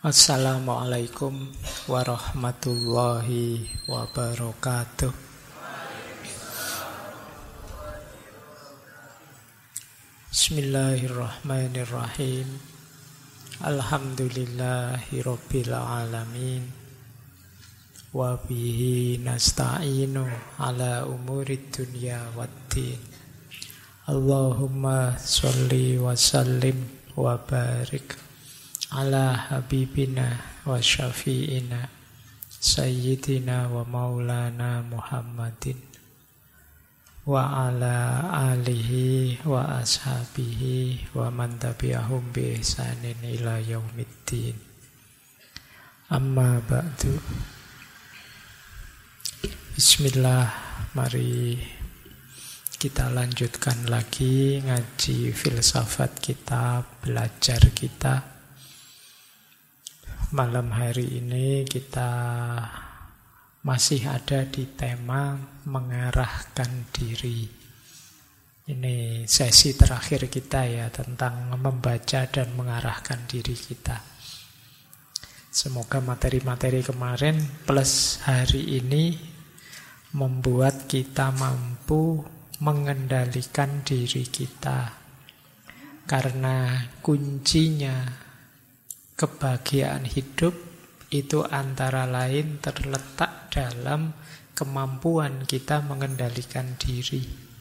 Assalamualaikum warahmatullahi wabarakatuh. Bismillahirrahmanirrahim. Alhamdulillahi rabbil alamin. Wa bihi nasta'inu ala umurid dunya waddin. Allahumma sholli wa sallim wa barik ala habibina wa syafi'ina sayyidina wa maulana Muhammadin wa ala alihi wa ashabihi wa man tabi'ahum bi ihsanin ila yaumiddin. Amma ba'du. Bismillah, mari kita lanjutkan lagi ngaji filsafat kita, belajar kita. Malam hari ini kita masih ada di tema mengarahkan diri. Ini sesi terakhir kita ya, tentang membaca dan mengarahkan diri kita. Semoga materi-materi kemarin plus hari ini membuat kita mampu mengendalikan diri kita. Karena kuncinya kebahagiaan hidup itu antara lain terletak dalam kemampuan kita mengendalikan diri.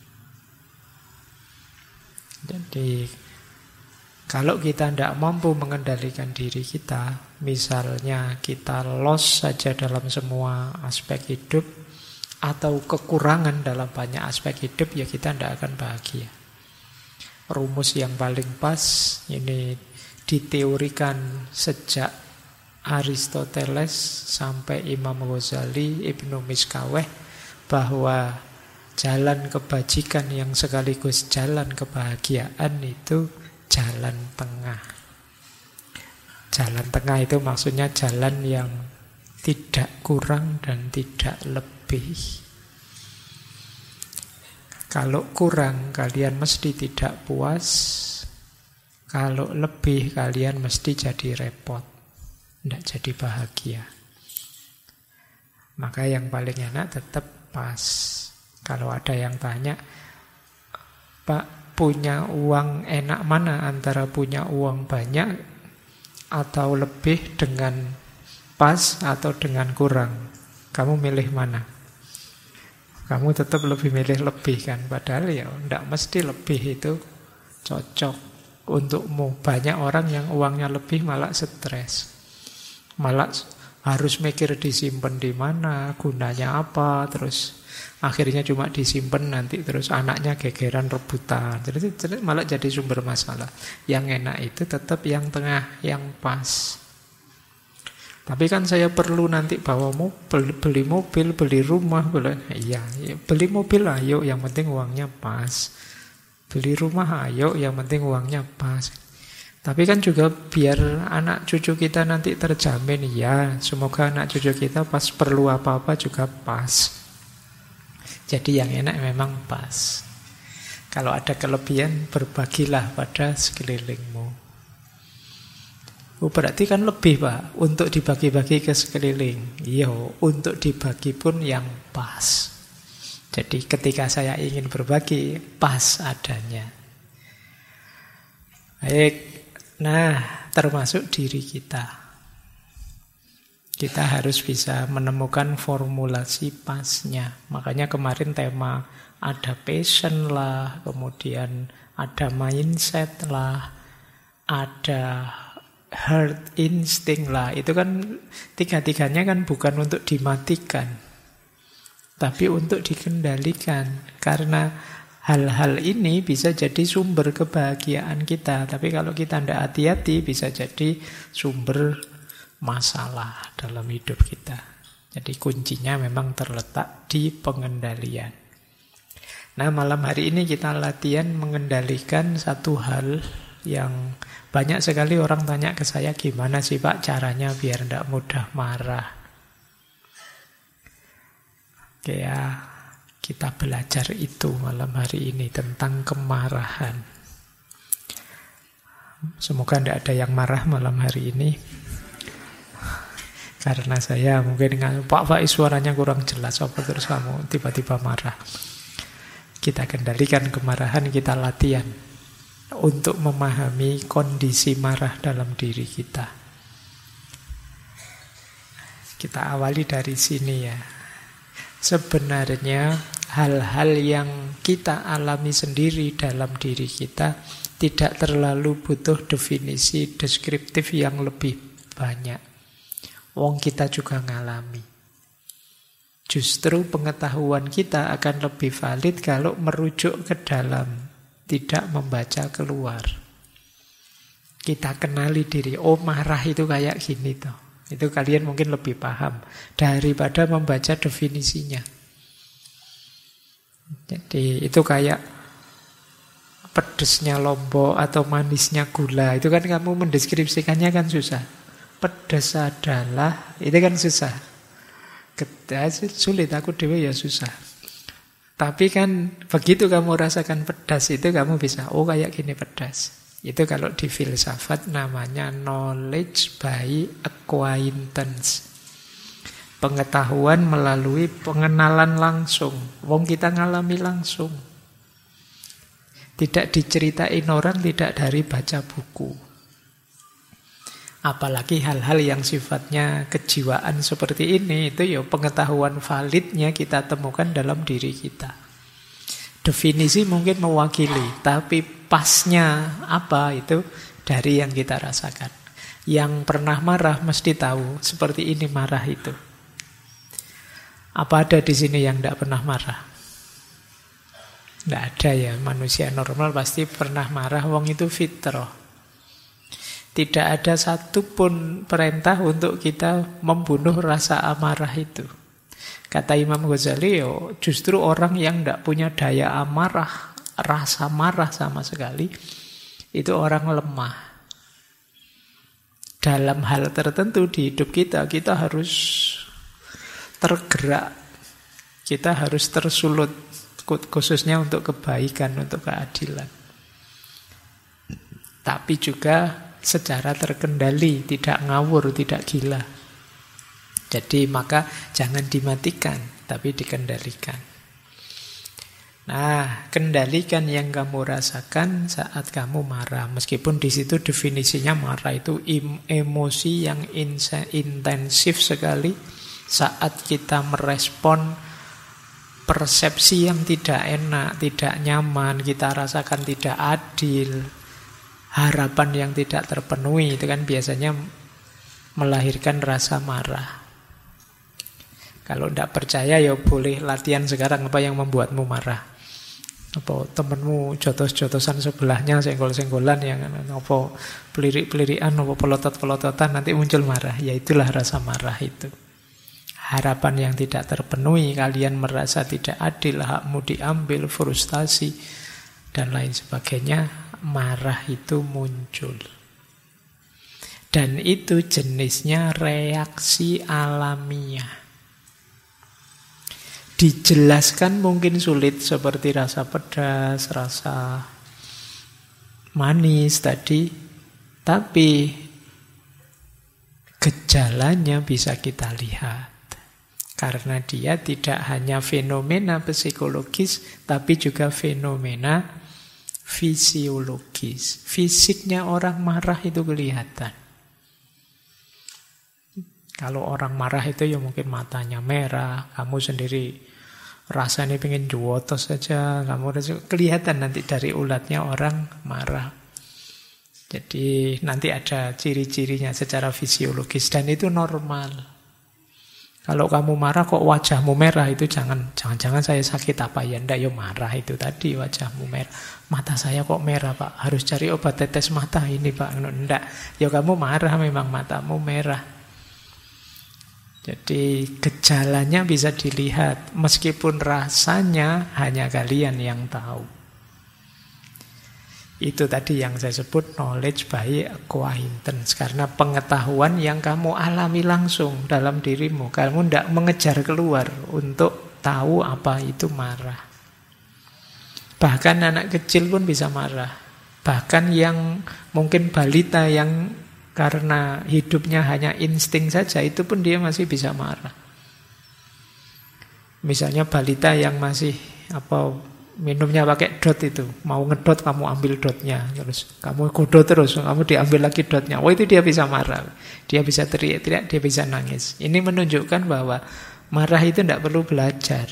Jadi kalau kita tidak mampu mengendalikan diri kita, misalnya kita loss saja dalam semua aspek hidup atau kekurangan dalam banyak aspek hidup, ya kita tidak akan bahagia. Rumus yang paling pas ini diteorikan sejak Aristoteles sampai Imam Ghazali, Ibnu Miskaweh, bahwa jalan kebajikan yang sekaligus jalan kebahagiaan itu jalan tengah. Jalan tengah itu maksudnya jalan yang tidak kurang dan tidak lebih. Kalau kurang, kalian mesti tidak puas. Kalau lebih, kalian mesti jadi repot, tidak jadi bahagia. Maka yang paling enak tetap pas. Kalau ada yang tanya, Pak, punya uang enak mana antara punya uang banyak atau lebih dengan pas atau dengan kurang? Kamu milih mana? Kamu tetap lebih milih lebih kan? Padahal ya tidak mesti lebih itu cocok untukmu. Banyak orang yang uangnya lebih malah stres, malah harus mikir disimpan di mana, gunanya apa, terus akhirnya cuma disimpan, nanti terus anaknya gegeran rebutan, jadi malah jadi sumber masalah. Yang enak itu tetap yang tengah, yang pas. Tapi kan saya perlu nanti bawa mobil, beli mobil, beli rumah, iya, beli mobil ayo, yang penting uangnya pas. Beli rumah ayo, yang penting uangnya pas. Tapi kan juga biar anak cucu kita nanti terjamin, ya semoga anak cucu kita pas perlu apa-apa juga pas. Jadi yang enak memang pas. Kalau ada kelebihan, berbagilah pada sekelilingmu. Oh, berarti kan lebih, Pak, untuk dibagi-bagi ke sekeliling. Iya, untuk dibagi pun yang pas. Jadi ketika saya ingin berbagi, pas adanya. Baik, nah termasuk diri kita. Kita harus bisa menemukan formulasi pasnya. Makanya kemarin tema ada passion lah, kemudian ada mindset lah, ada heart instinct lah. Itu kan tiga-tiganya kan bukan untuk dimatikan, tapi untuk dikendalikan. Karena hal-hal ini bisa jadi sumber kebahagiaan kita. Tapi kalau kita tidak hati-hati, bisa jadi sumber masalah dalam hidup kita. Jadi kuncinya memang terletak di pengendalian. Nah, malam hari ini kita latihan mengendalikan satu hal yang banyak sekali orang tanya ke saya, gimana sih Pak caranya biar tidak mudah marah? Oke ya, kita belajar itu malam hari ini tentang kemarahan. Semoga tidak ada yang marah malam hari ini. Karena saya mungkin Pak Faiz suaranya kurang jelas, apa terus kamu tiba-tiba marah. Kita kendalikan kemarahan, kita latihan untuk memahami kondisi marah dalam diri kita. Kita awali dari sini ya. Sebenarnya hal-hal yang kita alami sendiri dalam diri kita tidak terlalu butuh definisi deskriptif yang lebih banyak. Wong kita juga ngalami. Justru pengetahuan kita akan lebih valid kalau merujuk ke dalam, tidak membaca keluar. Kita kenali diri, oh marah itu kayak gini toh. Itu kalian mungkin lebih paham daripada membaca definisinya. Jadi itu kayak pedesnya lombok atau manisnya gula. Itu kan kamu mendeskripsikannya kan susah. Pedas adalah, itu kan susah. Sulit, aku dewe ya susah. Tapi kan begitu kamu rasakan pedas itu kamu bisa, oh kayak gini pedas. Itu kalau di filsafat namanya knowledge by acquaintance. Pengetahuan melalui pengenalan langsung. Wong kita ngalami langsung. Tidak diceritain orang, tidak dari baca buku. Apalagi hal-hal yang sifatnya kejiwaan seperti ini, itu ya pengetahuan validnya kita temukan dalam diri kita. Definisi mungkin mewakili, tapi pasnya apa itu dari yang kita rasakan. Yang pernah marah mesti tahu seperti ini marah itu. Apa ada di sini yang tidak pernah marah? Tidak ada ya, manusia normal pasti pernah marah, wong itu fitrah. Tidak ada satupun perintah untuk kita membunuh rasa amarah itu. Kata Imam Ghazali, justru orang yang tidak punya daya amarah, rasa marah sama sekali, itu orang lemah. Dalam hal tertentu di hidup kita harus tergerak. Kita harus tersulut, khususnya untuk kebaikan, untuk keadilan. Tapi juga secara terkendali, tidak ngawur, tidak gila. Jadi maka jangan dimatikan, tapi dikendalikan. Nah, kendalikan yang kamu rasakan saat kamu marah. Meskipun di situ definisinya marah itu emosi yang intensif sekali saat kita merespon persepsi yang tidak enak, tidak nyaman, kita rasakan tidak adil, harapan yang tidak terpenuhi, itu kan biasanya melahirkan rasa marah. Kalau tidak percaya ya boleh latihan sekarang apa yang membuatmu marah. Apa temanmu jotos-jotosan sebelahnya, senggol-senggolan, yang apa pelirik-pelirikan, apa pelotot-pelototan, nanti muncul marah. Ya itulah rasa marah itu. Harapan yang tidak terpenuhi, kalian merasa tidak adil, hakmu diambil, frustasi, dan lain sebagainya. Marah itu muncul. Dan itu jenisnya reaksi alamiah. Dijelaskan mungkin sulit seperti rasa pedas, rasa manis tadi. Tapi gejalanya bisa kita lihat. Karena dia tidak hanya fenomena psikologis, tapi juga fenomena fisiologis. Fisiknya orang marah itu kelihatan. Kalau orang marah itu ya mungkin matanya merah, kamu sendiri rasanya pengen juotos saja, kamu kelihatan nanti dari ulatnya orang marah. Jadi nanti ada ciri-cirinya secara fisiologis dan itu normal. Kalau kamu marah kok wajahmu merah, itu jangan-jangan saya sakit apa ya? Ndak, ya marah itu tadi wajahmu merah. Mata saya kok merah Pak, harus cari obat tetes mata ini Pak. Ndak, ya kamu marah memang matamu merah. Jadi gejalanya bisa dilihat, meskipun rasanya hanya kalian yang tahu. Itu tadi yang saya sebut knowledge by acquaintance. Karena pengetahuan yang kamu alami langsung dalam dirimu. Kamu tidak mengejar keluar untuk tahu apa itu marah. Bahkan anak kecil pun bisa marah. Bahkan yang mungkin balita yang karena hidupnya hanya insting saja, itu pun dia masih bisa marah. Misalnya balita yang masih minumnya pakai dot itu, mau ngedot kamu ambil dotnya, terus kamu godot terus, kamu diambil lagi dotnya. Itu dia bisa marah, dia bisa teriak-teriak, dia bisa nangis. Ini menunjukkan bahwa marah itu tidak perlu belajar.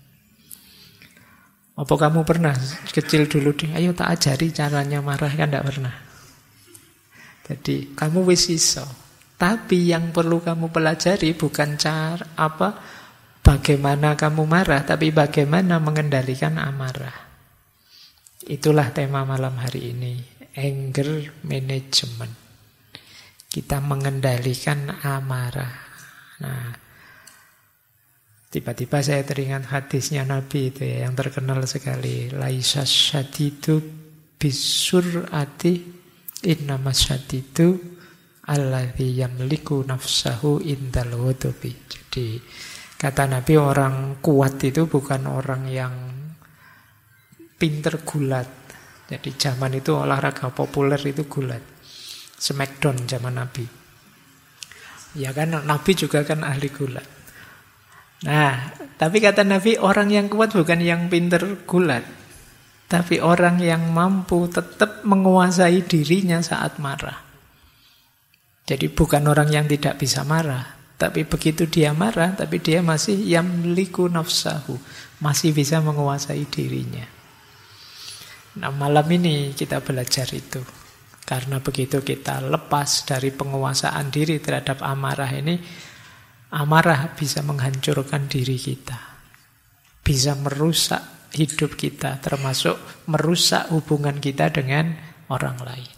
Apa kamu pernah kecil dulu, ayo tak ajari caranya marah, kan tidak pernah. Jadi kamu wis iso. Tapi yang perlu kamu pelajari bukan bagaimana kamu marah, tapi bagaimana mengendalikan amarah. Itulah tema malam hari ini, anger management. Kita mengendalikan amarah. Nah, tiba-tiba saya teringat hadisnya Nabi itu ya, yang terkenal sekali. Laisas syadidu bisur'ati innamas syadidu alladzi yamliku nafsahu indal ghadabi. Jadi kata Nabi, orang kuat itu bukan orang yang pinter gulat. Jadi zaman itu olahraga populer itu gulat. Smackdown zaman Nabi. Ya kan, Nabi juga kan ahli gulat. Nah, tapi kata Nabi, orang yang kuat bukan yang pinter gulat, tapi orang yang mampu tetap menguasai dirinya saat marah. Jadi bukan orang yang tidak bisa marah, tapi begitu dia marah, tapi dia masih yamliku nafsahu, masih bisa menguasai dirinya. Nah, malam ini kita belajar itu. Karena begitu kita lepas dari penguasaan diri terhadap amarah ini, amarah bisa menghancurkan diri kita. Bisa merusak hidup kita, termasuk merusak hubungan kita dengan orang lain.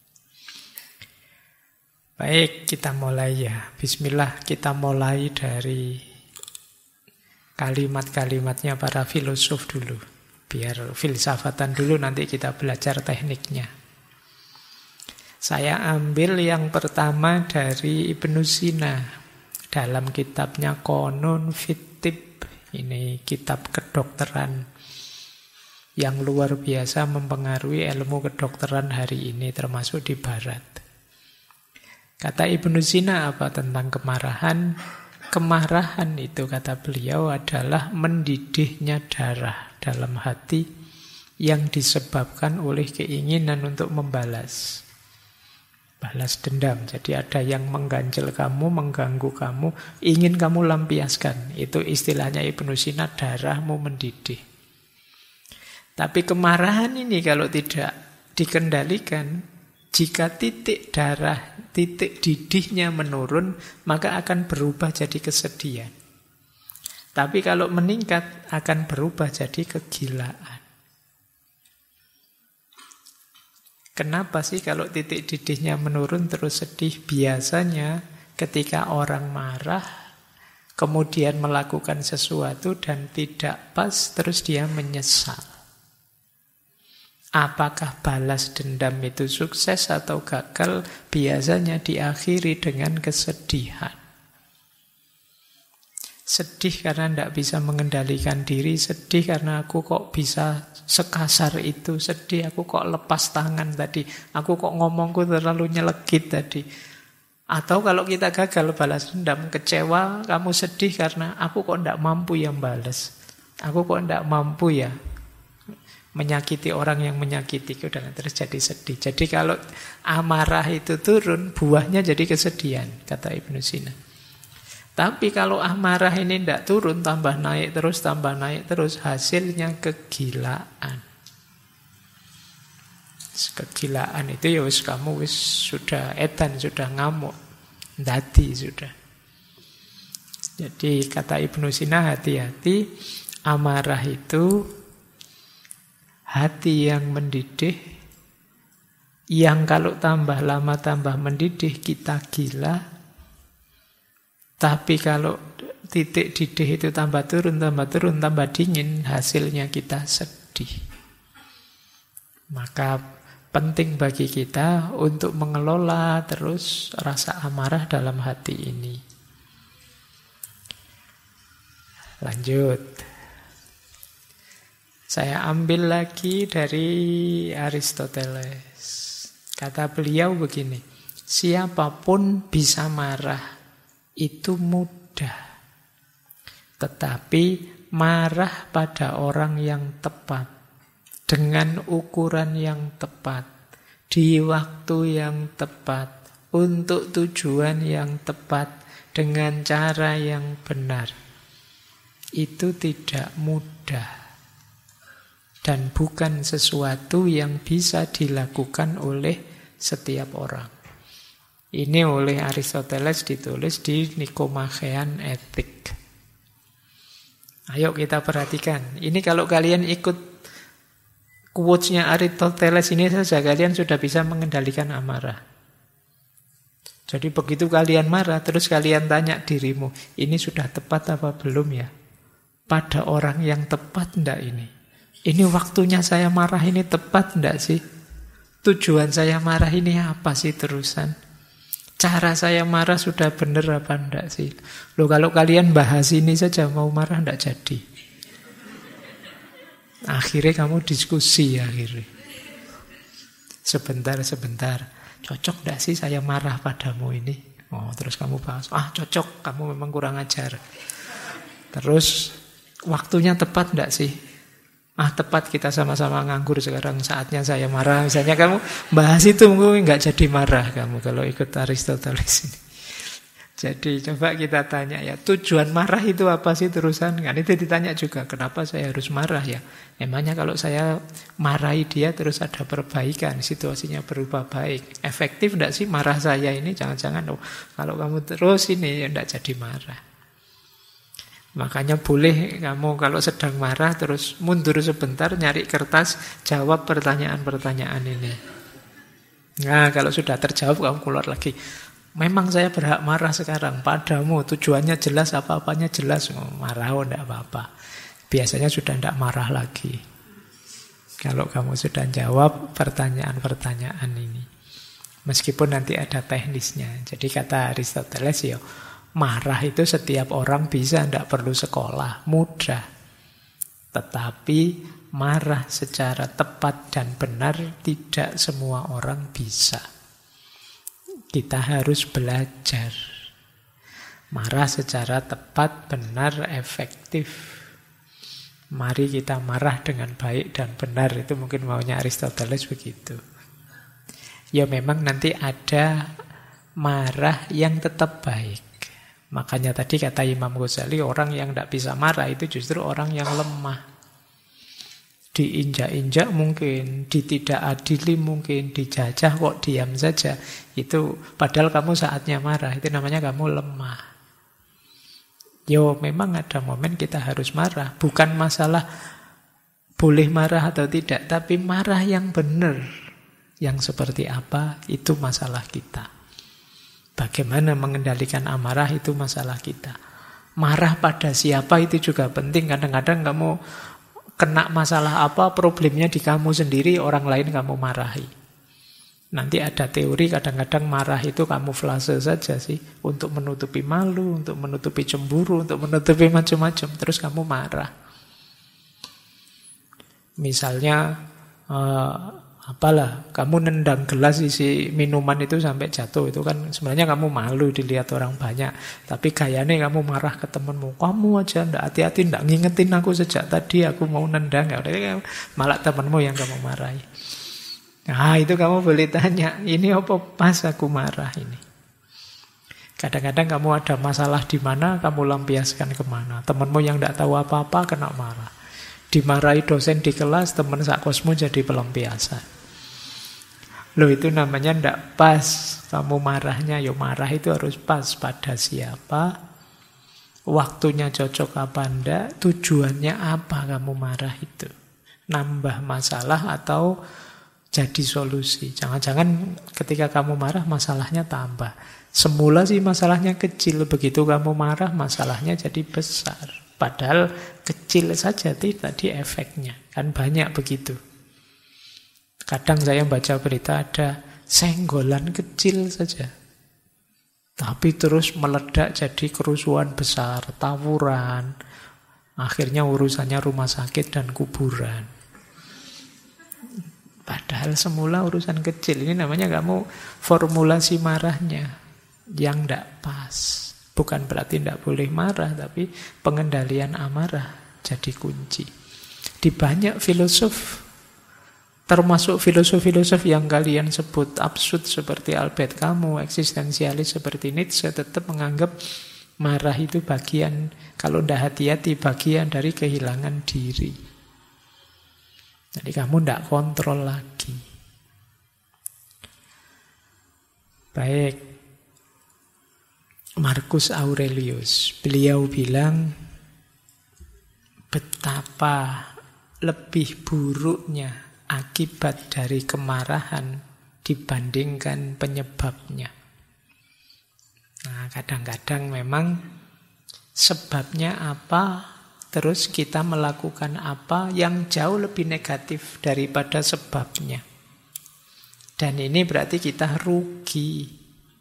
Baik, kita mulai ya. Bismillah, kita mulai dari kalimat-kalimatnya para filosof dulu. Biar filsafatan dulu, nanti kita belajar tekniknya. Saya ambil yang pertama dari Ibnu Sina dalam kitabnya Qanun fit Tibb. Ini kitab kedokteran yang luar biasa mempengaruhi ilmu kedokteran hari ini, termasuk di barat. Kata Ibnu Sina apa tentang kemarahan? Kemarahan itu, kata beliau, adalah mendidihnya darah dalam hati yang disebabkan oleh keinginan untuk membalas. Balas dendam. Jadi ada yang mengganjal kamu, mengganggu kamu, ingin kamu lampiaskan. Itu istilahnya Ibnu Sina, darahmu mendidih. Tapi kemarahan ini kalau tidak dikendalikan, jika titik darah, titik didihnya menurun, maka akan berubah jadi kesedihan. Tapi kalau meningkat, akan berubah jadi kegilaan. Kenapa sih kalau titik didihnya menurun terus sedih? Biasanya ketika orang marah, kemudian melakukan sesuatu dan tidak pas, terus dia menyesal. Apakah balas dendam itu sukses atau gagal? Biasanya diakhiri dengan kesedihan. Sedih karena tidak bisa mengendalikan diri, sedih karena aku kok bisa sekasar itu, sedih aku kok lepas tangan tadi, aku kok ngomongku terlalu nyelekit tadi. Atau kalau kita gagal balas dendam, kecewa, kamu sedih karena aku kok tidak mampu yang balas, aku kok tidak mampu ya menyakiti orang yang menyakitiku, dan terus jadi sedih. Jadi kalau amarah itu turun, buahnya jadi kesedihan, kata Ibnu Sina. Tapi kalau amarah ini tidak turun, tambah naik terus, hasilnya kegilaan. Kegilaan itu ya kamu sudah edan, sudah ngamuk, dadi sudah. Jadi kata Ibnu Sina, hati-hati, amarah itu hati yang mendidih, yang kalau tambah lama tambah mendidih kita gila. Tapi kalau titik didih itu tambah turun, tambah dingin, hasilnya kita sedih. Maka penting bagi kita untuk mengelola terus rasa amarah dalam hati ini. Lanjut. Saya ambil lagi dari Aristoteles. Kata beliau begini, Siapapun bisa marah. Itu mudah. Tetapi marah pada orang yang tepat, dengan ukuran yang tepat, di waktu yang tepat, untuk tujuan yang tepat, dengan cara yang benar. Itu tidak mudah. Dan bukan sesuatu yang bisa dilakukan oleh setiap orang. Ini oleh Aristoteles ditulis di Nikomachean Ethic. Ayo kita perhatikan. Ini kalau kalian ikut quotes-nya Aristoteles ini saja, kalian sudah bisa mengendalikan amarah. Jadi begitu kalian marah, terus kalian tanya dirimu, ini sudah tepat apa belum ya? Pada orang yang tepat enggak ini? Ini waktunya saya marah ini tepat enggak sih? Tujuan saya marah ini apa sih terusan? Cara saya marah sudah benar apa enggak sih? Loh, kalau kalian bahas ini saja mau marah enggak jadi. Akhirnya kamu diskusi akhirnya. Sebentar. Cocok enggak sih saya marah padamu ini? Oh, terus kamu bahas, cocok, kamu memang kurang ajar. Terus waktunya tepat enggak sih? Tepat, kita sama-sama nganggur sekarang, saatnya saya marah. Misalnya kamu bahas itu, mungkin nggak jadi marah kamu kalau ikut Aristoteles ini. Jadi coba kita tanya ya, tujuan marah itu apa sih terusan? Kan itu ditanya juga, kenapa saya harus marah ya? Emangnya kalau saya marahi dia terus ada perbaikan, situasinya berubah baik. Efektif enggak sih marah saya ini? Jangan-jangan kalau kamu terus ini ya enggak jadi marah. Makanya boleh kamu kalau sedang marah terus mundur sebentar, nyari kertas, jawab pertanyaan-pertanyaan ini. Nah, kalau sudah terjawab kamu keluar lagi. Memang saya berhak marah sekarang padamu, tujuannya jelas, apa-apanya jelas. Marah enggak apa-apa. Biasanya sudah enggak marah lagi. Kalau kamu sudah jawab pertanyaan-pertanyaan ini. Meskipun nanti ada teknisnya. Jadi kata Aristoteles ya, marah itu setiap orang bisa, tidak perlu sekolah, mudah. Tetapi marah secara tepat dan benar tidak semua orang bisa. Kita harus belajar. Marah secara tepat, benar, efektif. Mari kita marah dengan baik dan benar. Itu mungkin maunya Aristoteles begitu. Ya memang nanti ada marah yang tetap baik. Makanya tadi kata Imam Ghazali, orang yang tidak bisa marah itu justru orang yang lemah. Diinjak-injak mungkin, ditidakadili mungkin, dijajah kok diam saja. Itu padahal kamu saatnya marah, itu namanya kamu lemah. Yo, memang ada momen kita harus marah. Bukan masalah boleh marah atau tidak, tapi marah yang benar. Yang seperti apa, itu masalah kita. Bagaimana mengendalikan amarah itu masalah kita. Marah pada siapa itu juga penting. Kadang-kadang kamu kena masalah apa, problemnya di kamu sendiri, orang lain kamu marahi. Nanti ada teori kadang-kadang marah itu kamuflase saja sih. Untuk menutupi malu, untuk menutupi cemburu, untuk menutupi macam-macam. Terus kamu marah. Misalnya kamu nendang gelas isi minuman itu sampai jatuh, itu kan sebenarnya kamu malu dilihat orang banyak, tapi gayanya kamu marah ke temanmu, kamu aja ndak hati-hati, ndak ngingetin aku sejak tadi aku mau nendang, malah temanmu yang kamu marahi. Nah itu kamu boleh tanya, ini apa pas aku marah ini? Kadang-kadang kamu ada masalah di mana, kamu lampiaskan kemana? Temanmu yang ndak tahu apa-apa kena marah. Dimarahi dosen di kelas, teman sakosmu jadi pelampiasan. Loh itu namanya ndak pas. Kamu marahnya, marah itu harus pas pada siapa, waktunya cocok apa ndak, tujuannya apa kamu marah itu. Nambah masalah atau jadi solusi. Jangan-jangan ketika kamu marah masalahnya tambah. Semula sih masalahnya kecil, begitu kamu marah masalahnya jadi besar. Padahal kecil saja tadi efeknya. Kan banyak begitu. Kadang saya baca berita ada senggolan kecil saja. Tapi terus meledak jadi kerusuhan besar, tawuran. Akhirnya urusannya rumah sakit dan kuburan. Padahal semula urusan kecil. Ini namanya kamu formulasi marahnya yang tidak pas. Bukan berarti tidak boleh marah, tapi pengendalian amarah jadi kunci. Di banyak filosof, termasuk filosof-filosof yang kalian sebut absurd seperti Albert Camus, eksistensialis seperti Nietzsche, tetap menganggap marah itu bagian, kalau tidak hati-hati, bagian dari kehilangan diri. Jadi kamu tidak kontrol lagi. Baik. Marcus Aurelius, beliau bilang betapa lebih buruknya akibat dari kemarahan dibandingkan penyebabnya. Nah, kadang-kadang memang sebabnya apa, terus kita melakukan apa yang jauh lebih negatif daripada sebabnya. Dan ini berarti kita rugi.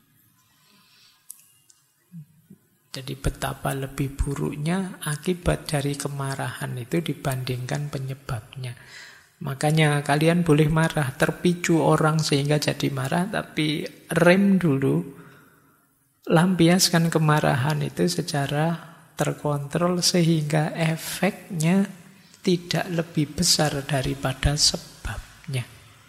Jadi betapa lebih buruknya akibat dari kemarahan itu dibandingkan penyebabnya. Makanya kalian boleh marah, terpicu orang sehingga jadi marah, tapi rem dulu, lampiaskan kemarahan itu secara terkontrol sehingga efeknya tidak lebih besar daripada sebabnya.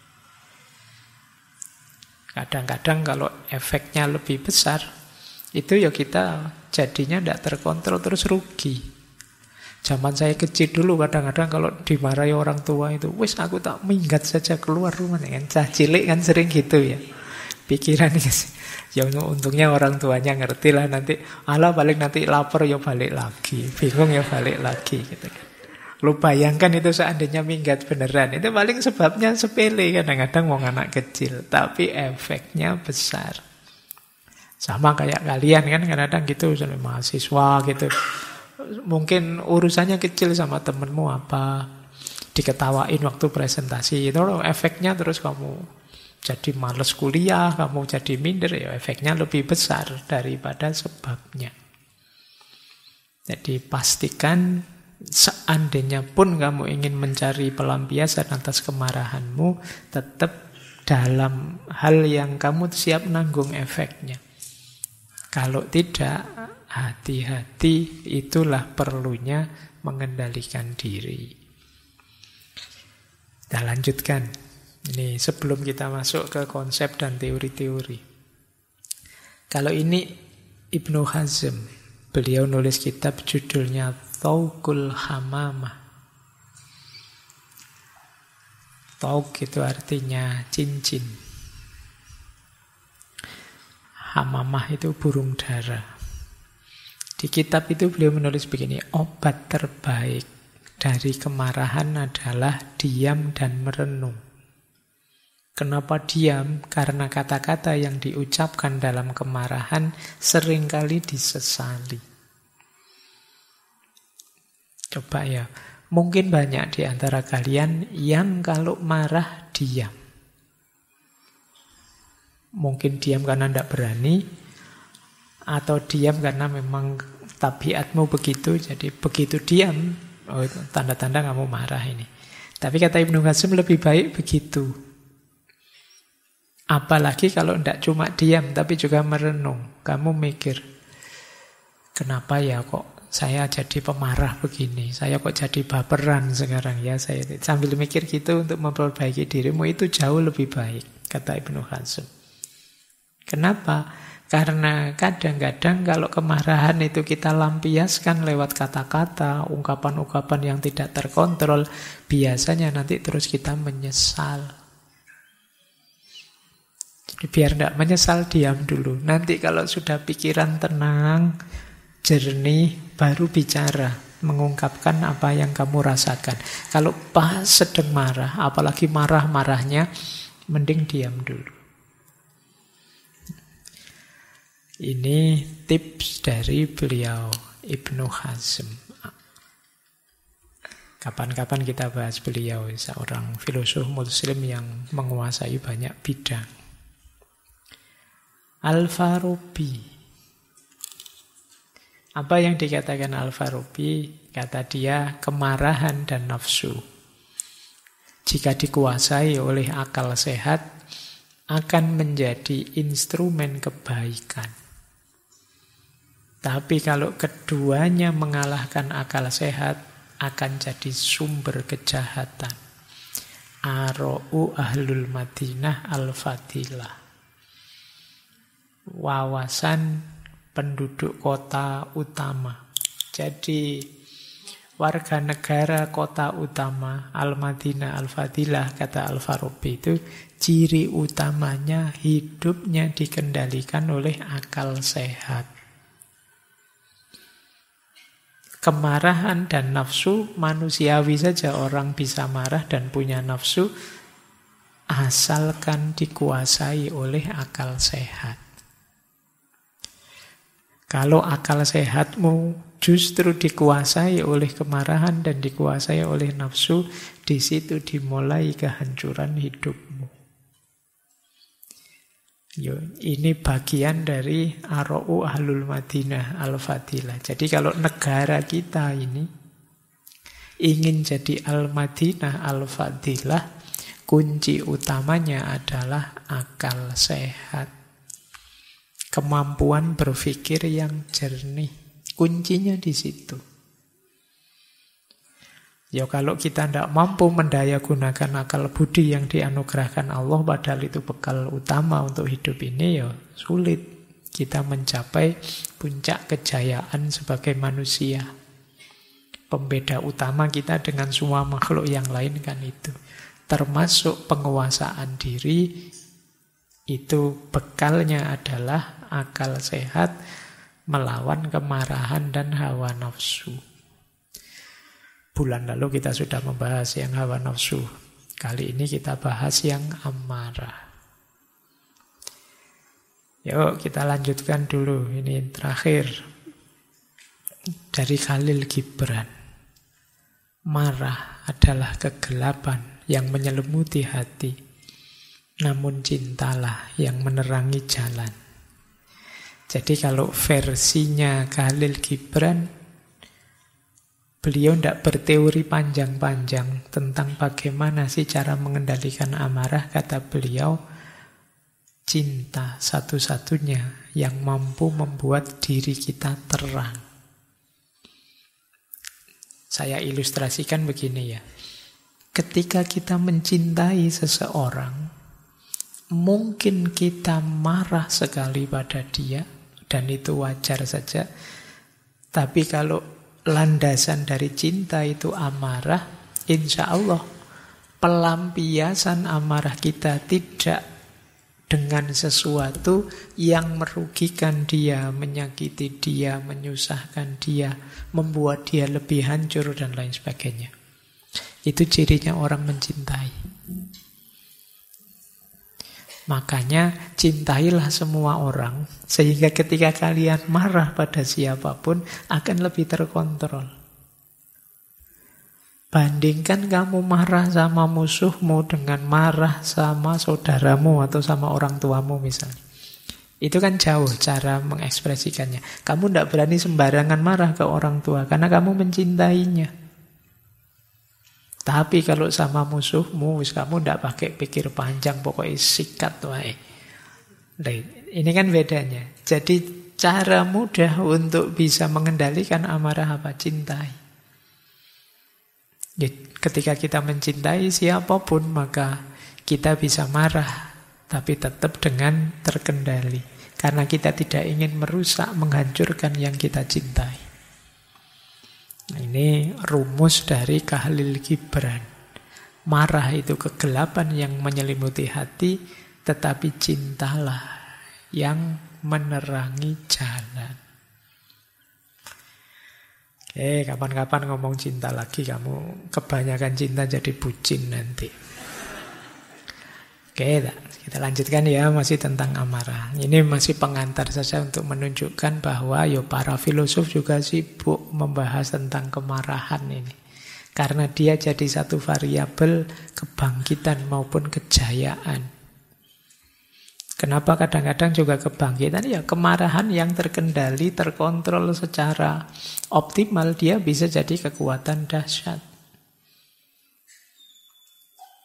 Kadang-kadang kalau efeknya lebih besar, itu ya kita jadinya tidak terkontrol, terus rugi. Zaman saya kecil dulu kadang-kadang kalau dimarahi orang tua itu, wis aku tak minggat saja keluar rumah. Kan cah cilik kan sering gitu ya. Pikirannya sih. Ya untungnya orang tuanya ngerti lah, nanti alah balik nanti lapar ya balik lagi, bingung ya balik lagi gitu kan. Lu bayangkan itu seandainya minggat beneran, itu paling sebabnya sepele kadang-kadang mau anak kecil, tapi efeknya besar. Sama kayak kalian kan kadang-kadang gitu, mahasiswa gitu. Mungkin urusannya kecil sama temenmu apa, diketawain waktu presentasi, itu efeknya terus kamu jadi males kuliah, kamu jadi minder, ya efeknya lebih besar daripada sebabnya. Jadi pastikan seandainya pun kamu ingin mencari pelampiasan atas kemarahanmu, tetap dalam hal yang kamu siap nanggung efeknya. Kalau tidak, hati-hati, itulah perlunya mengendalikan diri. Kita lanjutkan. Ini sebelum kita masuk ke konsep dan teori-teori. Kalau ini Ibnu Hazm, beliau nulis kitab judulnya Thawqul Hamamah. Thawq itu artinya cincin. Hamamah itu burung dara. Di kitab itu beliau menulis begini, obat terbaik dari kemarahan adalah diam dan merenung. Kenapa diam? Karena kata-kata yang diucapkan dalam kemarahan seringkali disesali. Coba ya, mungkin banyak di antara kalian yang kalau marah diam. Mungkin diam karena tidak berani, atau diam karena memang tabiatmu begitu, jadi begitu diam, oh, tanda-tanda kamu marah ini. Tapi kata Ibnu Hazm lebih baik begitu. Apalagi kalau tidak cuma diam, tapi juga merenung. Kamu mikir, kenapa ya kok saya jadi pemarah begini? Saya kok jadi baperan sekarang ya? Saya sambil mikir gitu untuk memperbaiki dirimu, itu jauh lebih baik, kata Ibnu Hazm. Kenapa? Karena kadang-kadang kalau kemarahan itu kita lampiaskan lewat kata-kata, ungkapan-ungkapan yang tidak terkontrol, biasanya nanti terus kita menyesal. Jadi biar tidak menyesal, diam dulu. Nanti kalau sudah pikiran tenang, jernih, baru bicara, mengungkapkan apa yang kamu rasakan. Kalau pas sedang marah, apalagi marah-marahnya, mending diam dulu. Ini tips dari beliau Ibnu Hazm. Kapan-kapan kita bahas beliau, seorang filosof muslim yang menguasai banyak bidang. Al-Farabi. Apa yang dikatakan Al-Farabi? Kata dia, kemarahan dan nafsu. jika dikuasai oleh akal sehat, akan menjadi instrumen kebaikan. Tapi kalau keduanya mengalahkan akal sehat, akan jadi sumber kejahatan. Ara'u ahlul Madinah al-fadilah. Wawasan penduduk kota utama. Jadi warga negara kota utama Al-Madinah Al-Fadilah, kata Al-Farabi, itu ciri utamanya hidupnya dikendalikan oleh akal sehat. Kemarahan dan nafsu manusiawi saja, orang bisa marah dan punya nafsu asalkan dikuasai oleh akal sehat. Kalau akal sehatmu justru dikuasai oleh kemarahan dan dikuasai oleh nafsu, di situ dimulai kehancuran hidupmu. Ini bagian dari Ara'u ahlul Madinah al-Fadilah. Jadi kalau negara kita ini ingin jadi Al-Madinah al-Fadilah, kunci utamanya adalah akal sehat. Kemampuan berpikir yang jernih. Kuncinya di situ. Ya kalau kita tidak mampu mendayagunakan akal budi yang dianugerahkan Allah, padahal itu bekal utama untuk hidup ini, ya sulit kita mencapai puncak kejayaan sebagai manusia. Pembeda utama kita dengan semua makhluk yang lain kan itu. Termasuk penguasaan diri, itu bekalnya adalah akal sehat melawan kemarahan dan hawa nafsu. Bulan lalu kita sudah membahas yang hawa nafsu. Kali ini kita bahas yang amarah. Yuk kita lanjutkan dulu. Ini terakhir dari Khalil Gibran. Marah adalah kegelapan yang menyelimuti hati. Namun cintalah yang menerangi jalan. Jadi kalau versinya Khalil Gibran, beliau tidak berteori panjang-panjang tentang bagaimana sih cara mengendalikan amarah. Kata beliau, cinta satu-satunya yang mampu membuat diri kita terang. Saya ilustrasikan begini ya. Ketika kita mencintai seseorang, mungkin kita marah sekali pada dia, dan itu wajar saja. Tapi kalau landasan dari cinta itu amarah, insya Allah pelampiasan amarah kita tidak dengan sesuatu yang merugikan dia, menyakiti dia, menyusahkan dia, membuat dia lebih hancur dan lain sebagainya. Itu cirinya orang mencintai. Makanya cintailah semua orang, sehingga ketika kalian marah pada siapapun akan lebih terkontrol. Bandingkan kamu marah sama musuhmu dengan marah sama saudaramu atau sama orang tuamu misalnya. Itu kan jauh cara mengekspresikannya. Kamu tidak berani sembarangan marah ke orang tua karena kamu mencintainya. Tapi kalau sama musuhmu, kamu tidak pakai pikir panjang, pokoknya sikat wae. Ini kan bedanya. Jadi cara mudah untuk bisa mengendalikan amarah apa? Cintai. Ketika kita mencintai siapapun, maka kita bisa marah, tapi tetap dengan terkendali. Karena kita tidak ingin merusak, menghancurkan yang kita cintai. Nah, ini rumus dari Khalil Gibran. Marah itu kegelapan yang menyelimuti hati, tetapi cintalah yang menerangi jalan. Oke, kapan-kapan ngomong cinta lagi, kamu kebanyakan cinta jadi bucin nanti. Oke, kita lanjutkan ya, masih tentang amarah. Ini masih pengantar saja untuk menunjukkan bahwa para filosof juga sibuk membahas tentang kemarahan ini. Karena dia jadi satu variabel kebangkitan maupun kejayaan. Kenapa kadang-kadang juga kebangkitan? Ya kemarahan yang terkendali, terkontrol secara optimal, dia bisa jadi kekuatan dahsyat.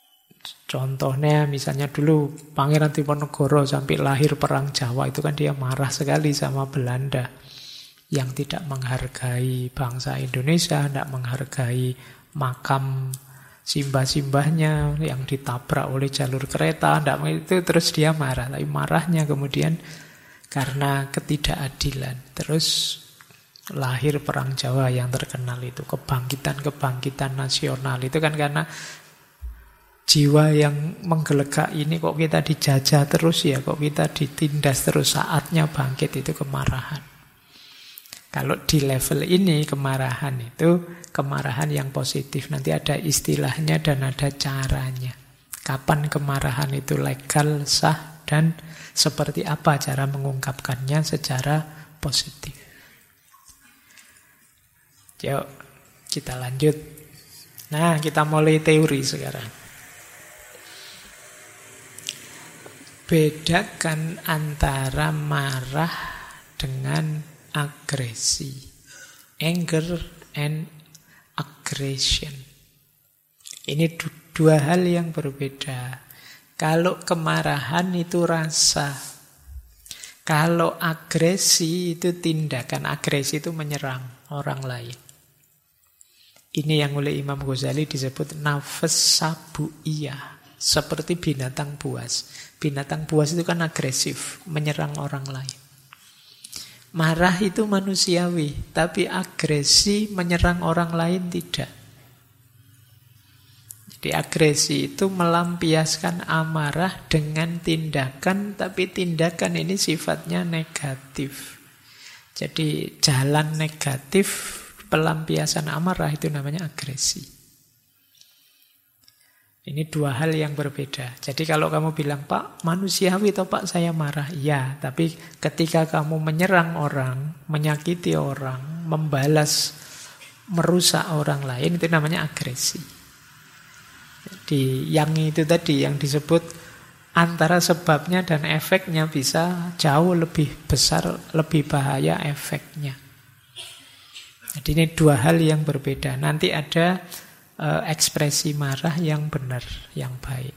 Contohnya misalnya dulu Pangeran Diponegoro sampai lahir Perang Jawa itu kan dia marah sekali sama Belanda yang tidak menghargai bangsa Indonesia, tidak menghargai makam simbah-simbahnya yang ditabrak oleh jalur kereta, itu terus dia marah. Tapi marahnya kemudian karena ketidakadilan. Terus lahir Perang Jawa yang terkenal itu, kebangkitan nasional. Itu kan karena jiwa yang menggelegak ini, kok kita dijajah terus ya, kok kita ditindas terus, saatnya bangkit, itu kemarahan. Kalau di level ini kemarahan itu kemarahan yang positif. Nanti ada istilahnya dan ada caranya. Kapan kemarahan itu legal, sah, dan seperti apa cara mengungkapkannya secara positif. Yuk, kita lanjut. Nah, kita mulai teori sekarang. Bedakan antara marah dengan agresi. Anger and aggression. Ini dua hal yang berbeda. Kalau kemarahan itu rasa. Kalau agresi itu tindakan. Agresi itu menyerang orang lain. Ini yang oleh Imam Ghazali disebut nafas sabu'iyah. Seperti binatang buas. Binatang buas itu kan agresif, menyerang orang lain. Marah itu manusiawi, tapi agresi menyerang orang lain tidak. Jadi agresi itu melampiaskan amarah dengan tindakan, tapi tindakan ini sifatnya negatif. Jadi jalan negatif pelampiasan amarah itu namanya agresi. Ini dua hal yang berbeda. Jadi kalau kamu bilang, Pak, manusiawi toh Pak saya marah. Ya, tapi ketika kamu menyerang orang, menyakiti orang, membalas, merusak orang lain, itu namanya agresi. Jadi yang itu tadi yang disebut antara sebabnya dan efeknya bisa jauh lebih besar, lebih bahaya efeknya. Jadi ini dua hal yang berbeda. Nanti ada ekspresi marah yang benar, yang baik.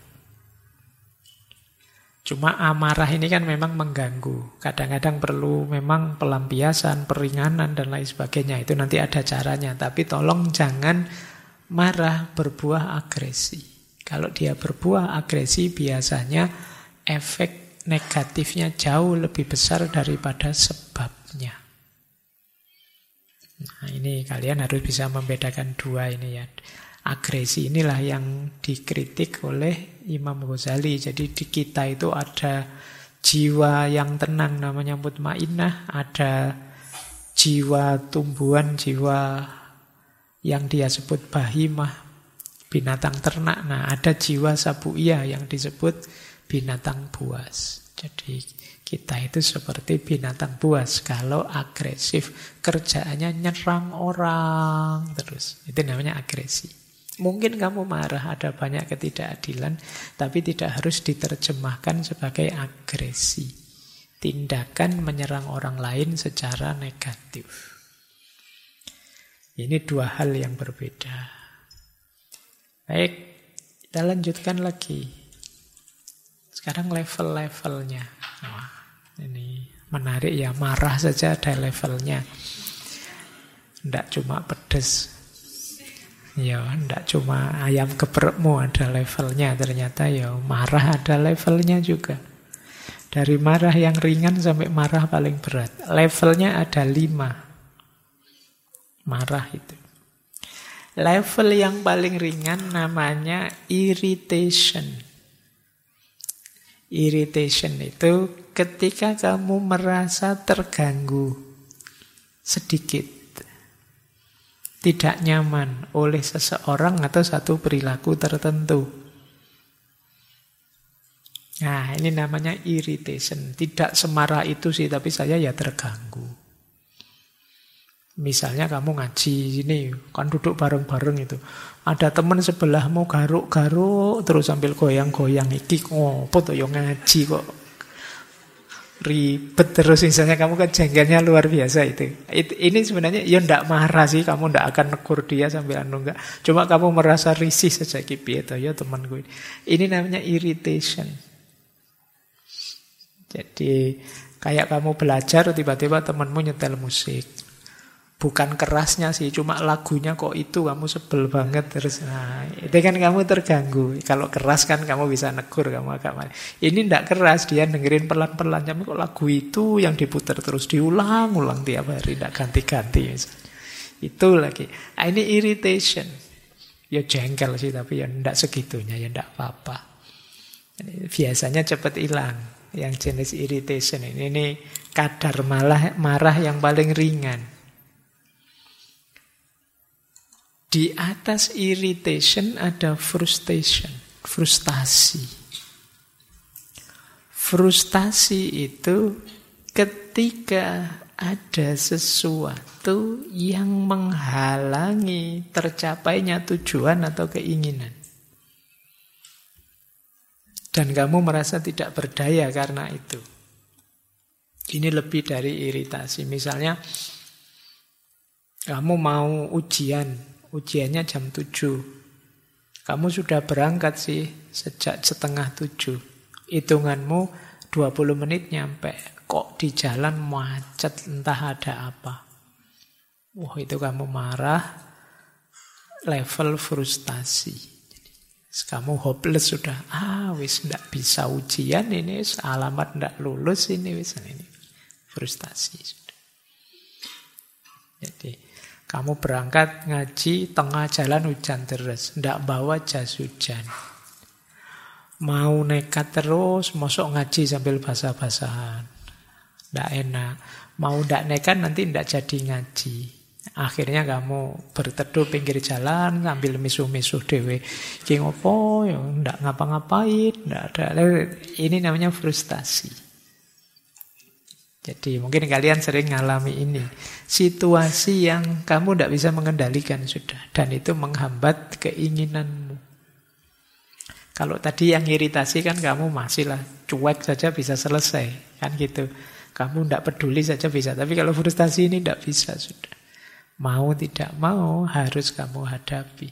Cuma amarah ini kan memang mengganggu. Kadang-kadang perlu memang pelampiasan, peringanan, dan lain sebagainya. Itu nanti ada caranya. Tapi tolong jangan marah berbuah agresi. Kalau dia berbuah agresi, biasanya efek negatifnya jauh lebih besar daripada sebabnya. Nah, ini kalian harus bisa membedakan dua ini ya. Agresi inilah yang dikritik oleh Imam Ghazali. Jadi di kita itu ada jiwa yang tenang namanya mutmainnah, ada jiwa tumbuhan, jiwa yang dia sebut bahimah, binatang ternak. Nah, ada jiwa sabu'iyah yang disebut binatang buas. Jadi kita itu seperti binatang buas. Kalau agresif, kerjaannya nyerang orang terus. Itu namanya agresi. Mungkin kamu marah, ada banyak ketidakadilan, tapi tidak harus diterjemahkan sebagai agresi. Tindakan menyerang orang lain secara negatif. Ini dua hal yang berbeda. Baik, kita lanjutkan lagi. Sekarang level-levelnya. Wah, ini menarik ya, marah saja ada levelnya. Tidak cuma pedes. Ya, tidak cuma ayam geprekmu ada levelnya. Ternyata ya marah ada levelnya juga. Dari marah yang ringan sampai marah paling berat. Levelnya ada 5. Marah itu. Level yang paling ringan namanya irritation. Irritation itu ketika kamu merasa terganggu sedikit, tidak nyaman oleh seseorang atau satu perilaku tertentu. Nah, ini namanya irritation. Tidak semarah itu sih, tapi saya ya terganggu. Misalnya kamu ngaji ini, kan duduk bareng-bareng itu. Ada teman sebelahmu garuk-garuk terus sambil goyang-goyang. Iki ngopo to yo ngaji kok ribet terus, misalnya kamu kan jengkelnya luar biasa ini sebenarnya ya ndak marah sih, kamu ndak akan negur dia sambil enggak, cuma kamu merasa risih saja gitu ya temanku ini namanya irritation. Jadi kayak kamu belajar tiba-tiba temanmu nyetel musik, bukan kerasnya sih, cuma lagunya kok itu kamu sebel banget terus. Nah, itu kan kamu terganggu. Kalau keras kan kamu bisa negur, kamu agak marah. Ini ndak keras, dia dengerin pelan-pelan. Tapi kok lagu itu yang diputar terus diulang-ulang tiap hari, ndak ganti-ganti misalnya. Itu lagi. Nah, ini irritation. Ya jengkel sih, tapi ya ndak segitunya, ya ndak apa-apa. Biasanya cepat hilang. Yang jenis irritation ini kadar marah yang paling ringan. Di atas irritation ada frustration, frustasi. Frustasi itu ketika ada sesuatu yang menghalangi tercapainya tujuan atau keinginan. Dan kamu merasa tidak berdaya karena itu. Ini lebih dari iritasi. Misalnya, kamu mau ujiannya jam 7. Kamu sudah berangkat sih sejak setengah 7. Hitunganmu 20 menit nyampe. Kok di jalan macet, entah ada apa. Wah, itu kamu marah, level frustasi. Kamu hopeless sudah. Wis ndak bisa ujian ini, alamat ndak lulus ini, wis ini. Frustasi sudah. Jadi kamu berangkat ngaji, tengah jalan hujan terus, ndak bawa jas hujan. Mau nekat terus, mosok ngaji sambil basah-basahan. Ndak enak. Mau ndak nekat nanti ndak jadi ngaji. Akhirnya kamu berteduh pinggir jalan sambil misuh-misuh dewe. Ki ngopo ya ndak ngapa-ngapain, ndak ada. Ini namanya frustasi. Jadi mungkin kalian sering ngalami ini. Situasi yang kamu tidak bisa mengendalikan sudah. Dan itu menghambat keinginanmu. Kalau tadi yang iritasi kan kamu masih lah cuek saja bisa selesai. Kan gitu. Kamu tidak peduli saja bisa. Tapi kalau frustasi ini tidak bisa sudah. Mau tidak mau harus kamu hadapi.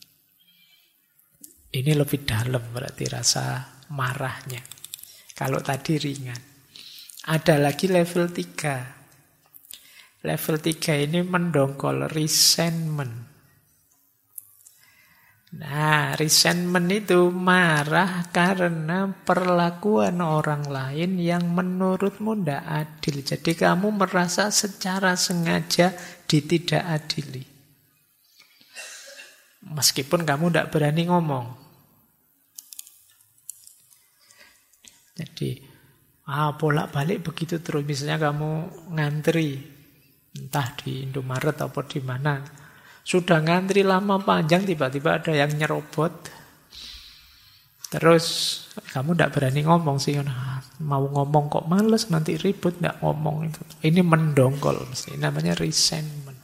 Ini lebih dalam berarti rasa marahnya. Kalau tadi ringan. Ada lagi level 3. Level 3 ini mendongkol, resentment. Nah, resentment itu marah karena perlakuan orang lain yang menurutmu tidak adil. Jadi kamu merasa secara sengaja ditidakadili. Meskipun kamu tidak berani ngomong. Jadi bolak-balik begitu terus. Misalnya kamu ngantri, entah di Indomaret atau di mana. Sudah ngantri lama panjang, tiba-tiba ada yang nyerobot. Terus kamu tidak berani ngomong sih. Mau ngomong kok males, nanti ribut, tidak ngomong. Ini mendongkol, ini namanya resentment.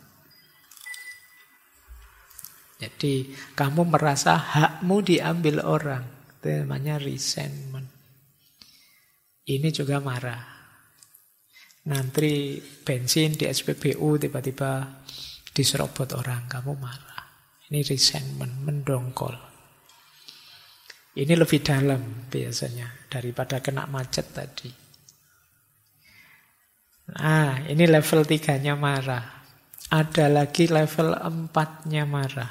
Jadi kamu merasa hakmu diambil orang. Itu namanya resentment. Ini juga marah. Ngantri bensin di SPBU, tiba-tiba diserobot orang, kamu marah. Ini resentment, mendongkol. Ini lebih dalam biasanya daripada kena macet tadi. Nah, ini level 3-nya marah. Ada lagi level 4-nya marah.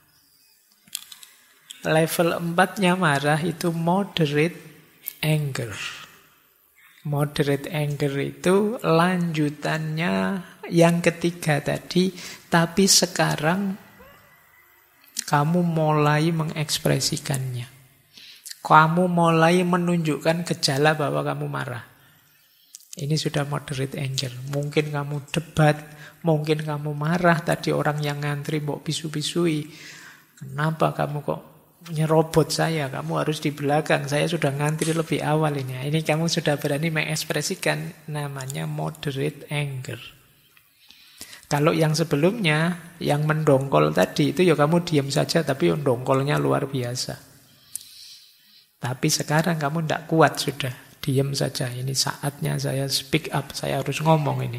Level 4-nya marah itu moderate anger. Moderate anger itu lanjutannya yang ketiga tadi, tapi sekarang kamu mulai mengekspresikannya. Kamu mulai menunjukkan gejala bahwa kamu marah. Ini sudah moderate anger. Mungkin kamu debat, mungkin kamu marah tadi orang yang ngantri mbok bisu-bisui. Kenapa kamu kok nyerobot saya? Kamu harus di belakang. Saya sudah ngantri lebih awal ini. Ini kamu sudah berani mengekspresikan, namanya moderate anger. Kalau yang sebelumnya, yang mendongkol tadi, itu ya kamu diam saja, tapi dongkolnya luar biasa. Tapi sekarang kamu tidak kuat sudah. Diam saja, ini saatnya saya speak up, saya harus ngomong ini.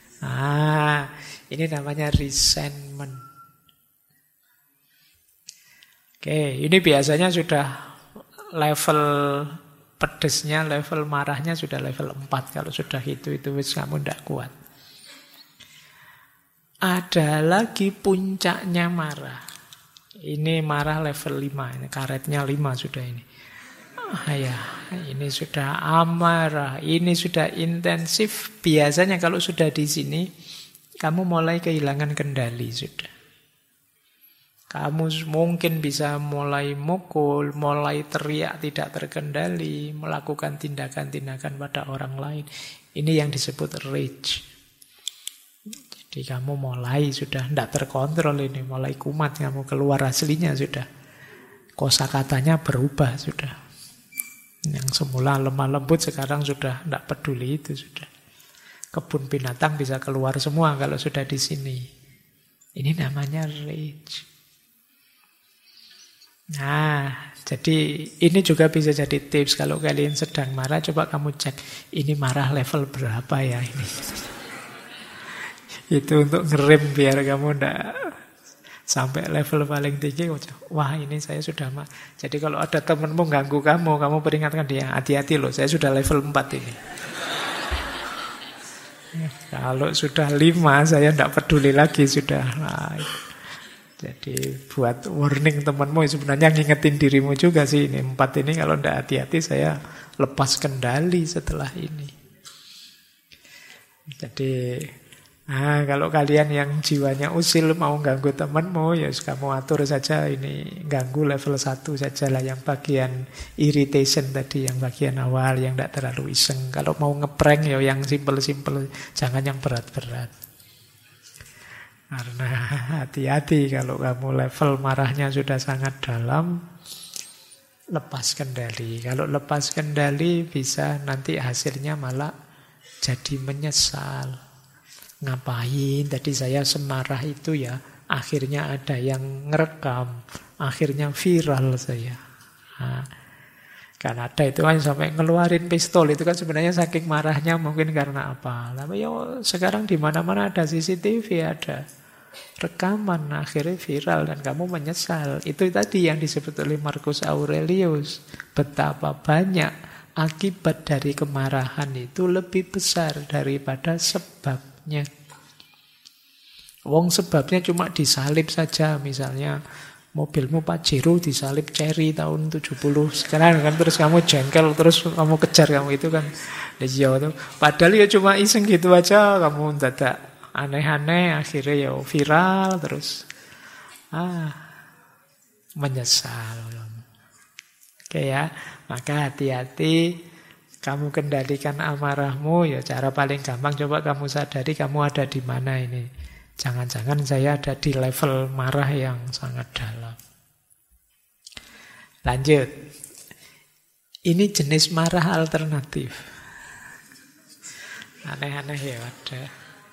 Ini namanya resentment. Oke, ini biasanya sudah level pedesnya, level marahnya sudah level 4. Kalau sudah itu wis kamu ndak kuat. Ada lagi puncaknya marah. Ini marah level 5, ini karetnya 5 sudah ini. Ini sudah amarah, ini sudah intensif. Biasanya kalau sudah di sini, kamu mulai kehilangan kendali sudah. Kamu mungkin bisa mulai mukul, mulai teriak tidak terkendali, melakukan tindakan-tindakan pada orang lain. Ini yang disebut rage. Jadi kamu mulai sudah tidak terkontrol ini, mulai kumat, kamu keluar aslinya sudah. Kosakatanya berubah sudah. Yang semula lemah lembut sekarang sudah tidak peduli itu sudah. Kebun binatang bisa keluar semua kalau sudah di sini. Ini namanya rage. Jadi ini juga bisa jadi tips kalau kalian sedang marah, coba kamu cek ini marah level berapa ya ini. Itu untuk ngerem biar kamu tidak sampai level paling tinggi. Wah, ini saya sudah Jadi kalau ada temanmu ganggu kamu peringatkan dia, hati-hati loh, saya sudah level 4 ini. Kalau sudah 5, saya tidak peduli lagi sudah. Jadi buat warning temanmu, sebenarnya ngingetin dirimu juga sih. Ini 4 ini kalau tidak hati-hati saya lepas kendali setelah ini. Jadi kalau kalian yang jiwanya usil mau ganggu temanmu, ya kamu atur saja ini ganggu level 1 saja lah, yang bagian irritation tadi, yang bagian awal, yang tidak terlalu iseng. Kalau mau ngeprank ya yang simple-simple, jangan yang berat-berat. Karena hati-hati kalau kamu level marahnya sudah sangat dalam, lepas kendali. Kalau lepas kendali bisa nanti hasilnya malah jadi menyesal. Ngapain tadi saya semarah itu ya, akhirnya ada yang ngerekam, akhirnya viral saya. Kan ada itu kan sampai ngeluarin pistol, itu kan sebenarnya saking marahnya mungkin karena apa. Tapi sekarang di mana-mana ada CCTV, ada rekaman, akhirnya viral dan kamu menyesal. Itu tadi yang disebut oleh Marcus Aurelius, betapa banyak akibat dari kemarahan itu lebih besar daripada sebab. Wong sebabnya cuma disalib saja, misalnya mobilmu Pajero disalib Cherry tahun 70 sekarang kan, terus kamu jengkel, terus kamu kejar kamu itu kan padahal ya cuma iseng gitu aja, kamu dadak aneh-aneh, akhirnya ya viral terus menyesal. Oke ya, maka hati-hati. Kamu kendalikan amarahmu, ya cara paling gampang coba kamu sadari kamu ada di mana ini. Jangan-jangan saya ada di level marah yang sangat dalam. Lanjut. Ini jenis marah alternatif. Aneh-aneh ya ada.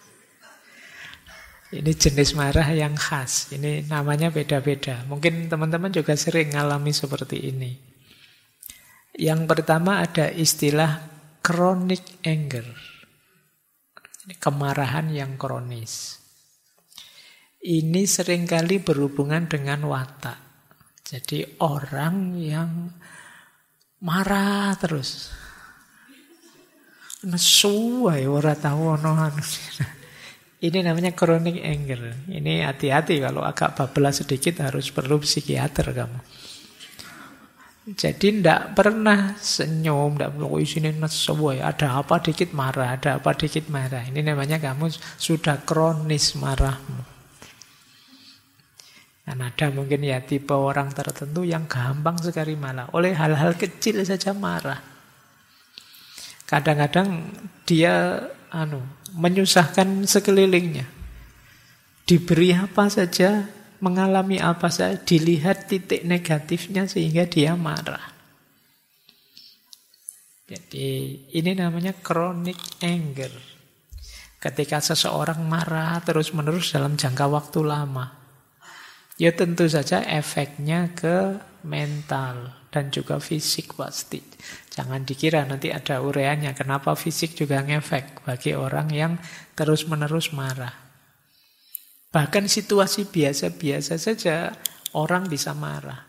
Ini jenis marah yang khas. Ini namanya beda-beda. Mungkin teman-teman juga sering ngalami seperti ini. Yang pertama ada istilah chronic anger. Kemarahan yang kronis. Ini seringkali berhubungan dengan watak. Jadi orang yang marah terus. Nesu wae ora tau ono. Ini namanya chronic anger. Ini hati-hati kalau agak bablas sedikit harus perlu psikiater kamu. Jadi tidak pernah senyum, tidak perlu isine nesu wae. Ada apa dikit marah, ada apa dikit marah. Ini namanya kamu sudah kronis marahmu. Dan ada mungkin ya tipe orang tertentu yang gampang sekali marah. Oleh hal-hal kecil saja marah. Kadang-kadang dia menyusahkan sekelilingnya. Diberi apa saja, mengalami apa saja, dilihat titik negatifnya sehingga dia marah. Jadi ini namanya chronic anger. Ketika seseorang marah terus-menerus dalam jangka waktu lama, ya tentu saja efeknya ke mental. dan juga fisik pasti. Jangan dikira nanti ada ureannya kenapa fisik juga ngefek bagi orang yang terus-menerus marah. Bahkan situasi biasa-biasa saja orang bisa marah.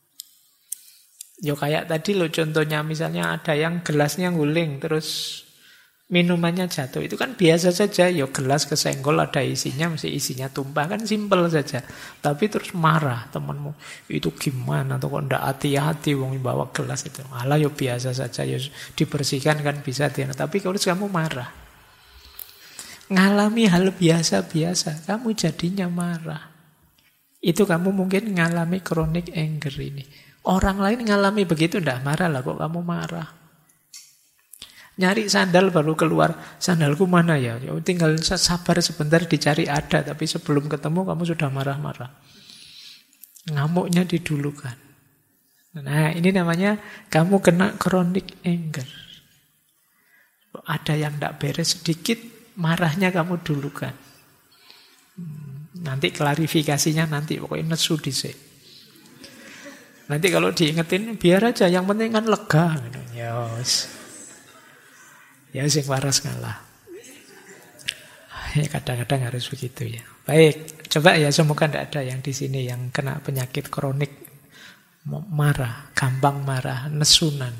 Yo kayak tadi lo contohnya misalnya ada yang gelasnya nguling terus minumannya jatuh. Itu kan biasa saja. Yo gelas kesenggol ada isinya mesti isinya tumpah. Kan simpel saja. Tapi terus marah temanmu. Itu gimana? Atau kok ndak hati-hati wong bawa gelas itu. Alah yo biasa saja. Yo dibersihkan kan bisa. Tapi kalau kamu marah. Ngalami hal biasa-biasa. Kamu jadinya marah. Itu kamu mungkin ngalami chronic anger ini. Orang lain ngalami begitu ndak marah lah kok kamu marah. Nyari sandal baru keluar, sandalku mana ya? Ya tinggal sabar sebentar dicari ada, tapi sebelum ketemu kamu sudah marah-marah. Ngamuknya didulukan. Nah, ini namanya kamu kena chronic anger. Ada yang tidak beres sedikit, marahnya kamu dulukan. Nanti klarifikasinya nanti, pokoknya nesu dhisik. Nanti kalau diingetin, biar aja, yang penting kan lega. Yos. Ya sing waras ngalah. Ya kadang-kadang harus begitu ya. Baik, coba ya semoga tidak ada yang di sini yang kena penyakit kronik marah, gampang marah, nesunan.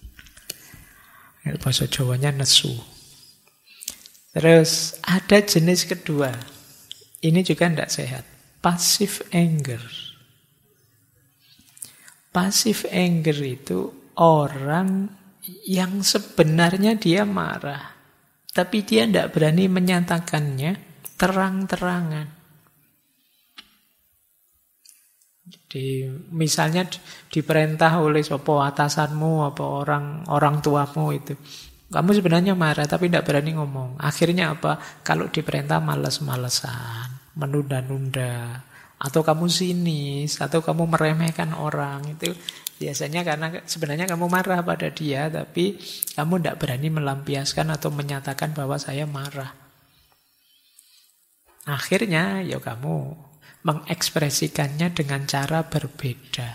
Bahasa Jawanya nesu. Terus ada jenis kedua. Ini juga tidak sehat. Passive anger. Passive anger itu orang yang sebenarnya dia marah, tapi dia tidak berani menyatakannya terang-terangan. Jadi misalnya diperintah oleh sopo atasanmu, apa orang tuamu itu, kamu sebenarnya marah tapi tidak berani ngomong. Akhirnya apa? Kalau diperintah malas-malesan, menunda-nunda, atau kamu sinis, atau kamu meremehkan orang itu. Biasanya karena sebenarnya kamu marah pada dia, tapi kamu tidak berani melampiaskan atau menyatakan bahwa saya marah. Akhirnya ya kamu mengekspresikannya dengan cara berbeda.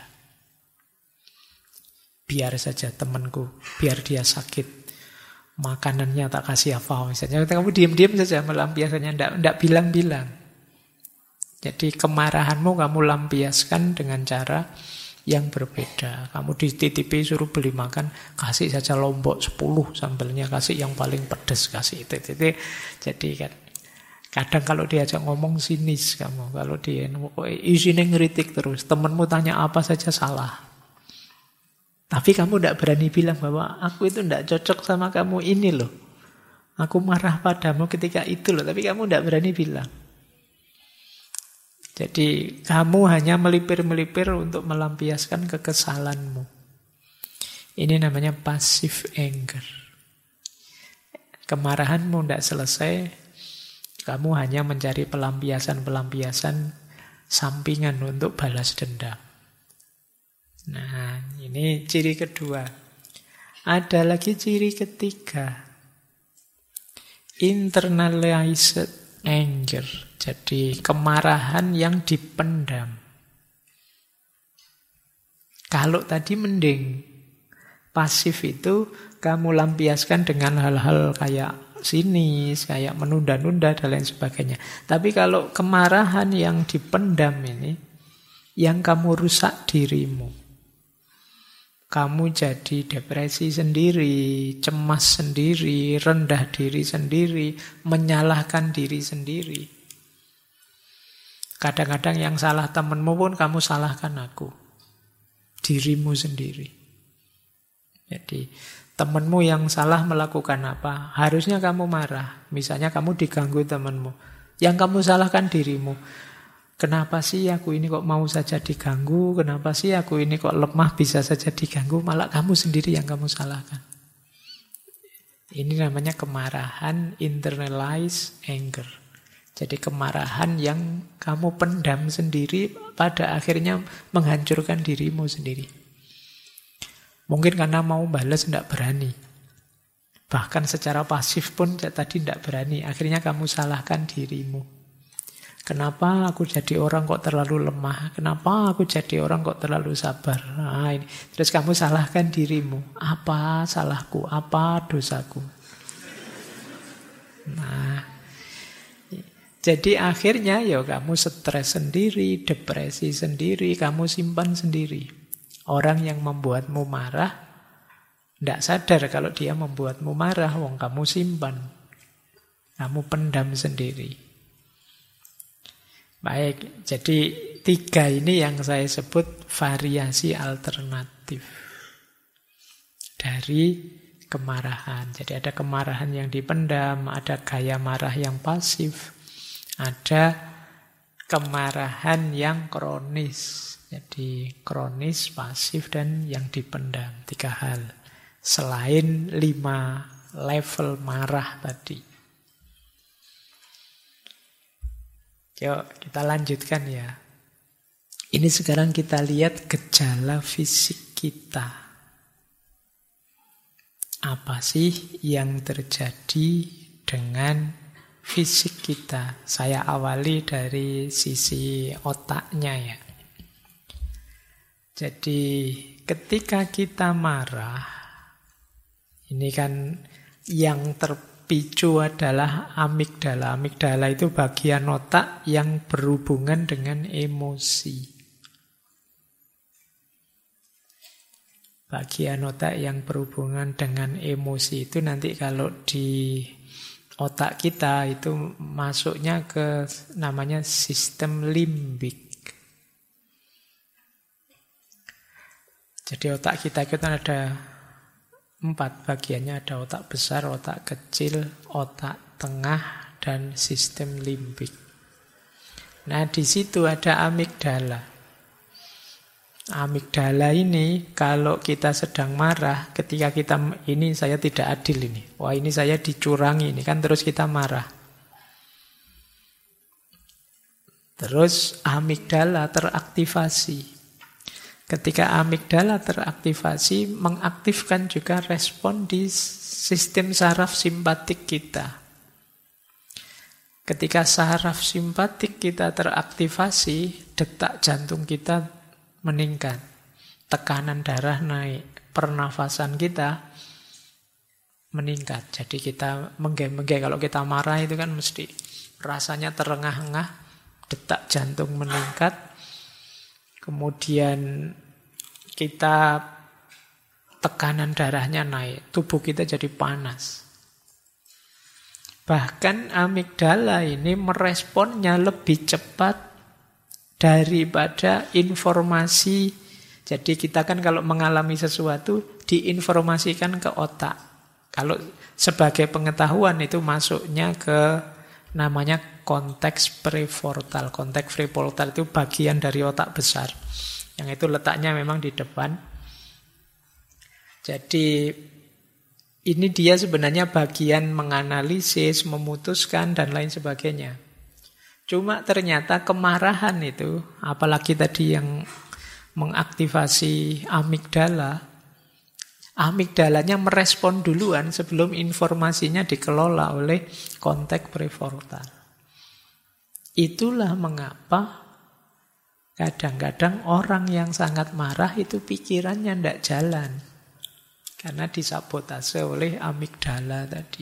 Biar saja temanku, biar dia sakit, makanannya tak kasih apa. Misalnya kamu diam-diam saja melampiaskannya, tidak bilang-bilang. Jadi kemarahanmu kamu lampiaskan dengan cara yang berbeda. Kamu dititipi suruh beli makan, kasih saja lombok 10 sambelnya, kasih yang paling pedas, kasih itu. Jadi kan kadang kalau diajak ngomong sinis kamu, kalau dia isinya ngeritik terus, temenmu tanya apa saja salah. Tapi kamu tidak berani bilang bahwa aku itu tidak cocok sama kamu ini loh. Aku marah padamu ketika itu loh, tapi kamu tidak berani bilang. Jadi kamu hanya melipir-melipir untuk melampiaskan kekesalanmu. Ini namanya passive anger. Kemarahanmu tidak selesai, kamu hanya mencari pelampiasan-pelampiasan sampingan untuk balas dendam. Nah, ini ciri kedua. Ada lagi ciri ketiga. Internalized anger. Jadi kemarahan yang dipendam. Kalau tadi mending pasif itu kamu lampiaskan dengan hal-hal kayak sinis, kayak menunda-nunda dan lain sebagainya. Tapi kalau kemarahan yang dipendam ini, yang kamu rusak dirimu. Kamu jadi depresi sendiri, cemas sendiri, rendah diri sendiri, menyalahkan diri sendiri. Kadang-kadang yang salah temanmu pun kamu salahkan aku. Dirimu sendiri. Jadi temanmu yang salah melakukan apa? Harusnya kamu marah. Misalnya kamu diganggu temanmu. Yang kamu salahkan dirimu. Kenapa sih aku ini kok mau saja diganggu? Kenapa sih aku ini kok lemah bisa saja diganggu? Malah kamu sendiri yang kamu salahkan. Ini namanya kemarahan internalized anger. Jadi kemarahan yang kamu pendam sendiri pada akhirnya menghancurkan dirimu sendiri. Mungkin karena mau balas tidak berani. Bahkan secara pasif pun tadi tidak berani. Akhirnya kamu salahkan dirimu. Kenapa aku jadi orang kok terlalu lemah? Kenapa aku jadi orang kok terlalu sabar? Nah, ini. Terus kamu salahkan dirimu. Apa salahku? Apa dosaku? Nah, jadi akhirnya ya kamu stres sendiri, depresi sendiri, kamu simpan sendiri. Orang yang membuatmu marah, tidak sadar kalau dia membuatmu marah, wong kamu simpan. Kamu pendam sendiri. Baik, jadi 3 ini yang saya sebut variasi alternatif dari kemarahan. Jadi ada kemarahan yang dipendam, ada gaya marah yang pasif, ada kemarahan yang kronis. Jadi kronis, pasif, dan yang dipendam. 3 hal. Selain 5 level marah tadi. Yuk, kita lanjutkan ya. Ini sekarang kita lihat gejala fisik kita. Apa sih yang terjadi dengan fisik kita? Saya awali dari sisi otaknya ya. Jadi ketika kita marah, ini kan yang terpicu adalah amigdala. Amigdala itu bagian otak yang berhubungan dengan emosi. Bagian otak yang berhubungan dengan emosi itu nanti kalau di otak kita itu masuknya ke namanya sistem limbik. Jadi otak kita itu kan ada 4 bagiannya, ada otak besar, otak kecil, otak tengah, dan sistem limbik. Nah, di situ ada amigdala. Amigdala ini kalau kita sedang marah, ketika kita ini saya tidak adil ini. Wah, ini saya dicurangi ini kan, terus kita marah. Terus amigdala teraktivasi. Ketika amigdala teraktivasi, mengaktifkan juga respon di sistem saraf simpatik kita. Ketika saraf simpatik kita teraktivasi, detak jantung kita meningkat, tekanan darah naik, pernafasan kita meningkat. Jadi kita menggeh-menggeh, kalau kita marah itu kan mesti rasanya terengah-engah, detak jantung meningkat, kemudian kita tekanan darahnya naik, tubuh kita jadi panas. Bahkan amigdala ini meresponnya lebih cepat daripada informasi. Jadi kita kan kalau mengalami sesuatu diinformasikan ke otak. Kalau sebagai pengetahuan itu masuknya ke namanya konteks prefrontal. Konteks prefrontal itu bagian dari otak besar. Yang itu letaknya memang di depan. Jadi ini dia sebenarnya bagian menganalisis, memutuskan, dan lain sebagainya. Cuma ternyata kemarahan itu, apalagi tadi yang mengaktifasi amigdala, amigdalanya merespon duluan sebelum informasinya dikelola oleh konteks prefrontal. Itulah mengapa kadang-kadang orang yang sangat marah itu pikirannya tidak jalan. Karena disabotase oleh amigdala tadi.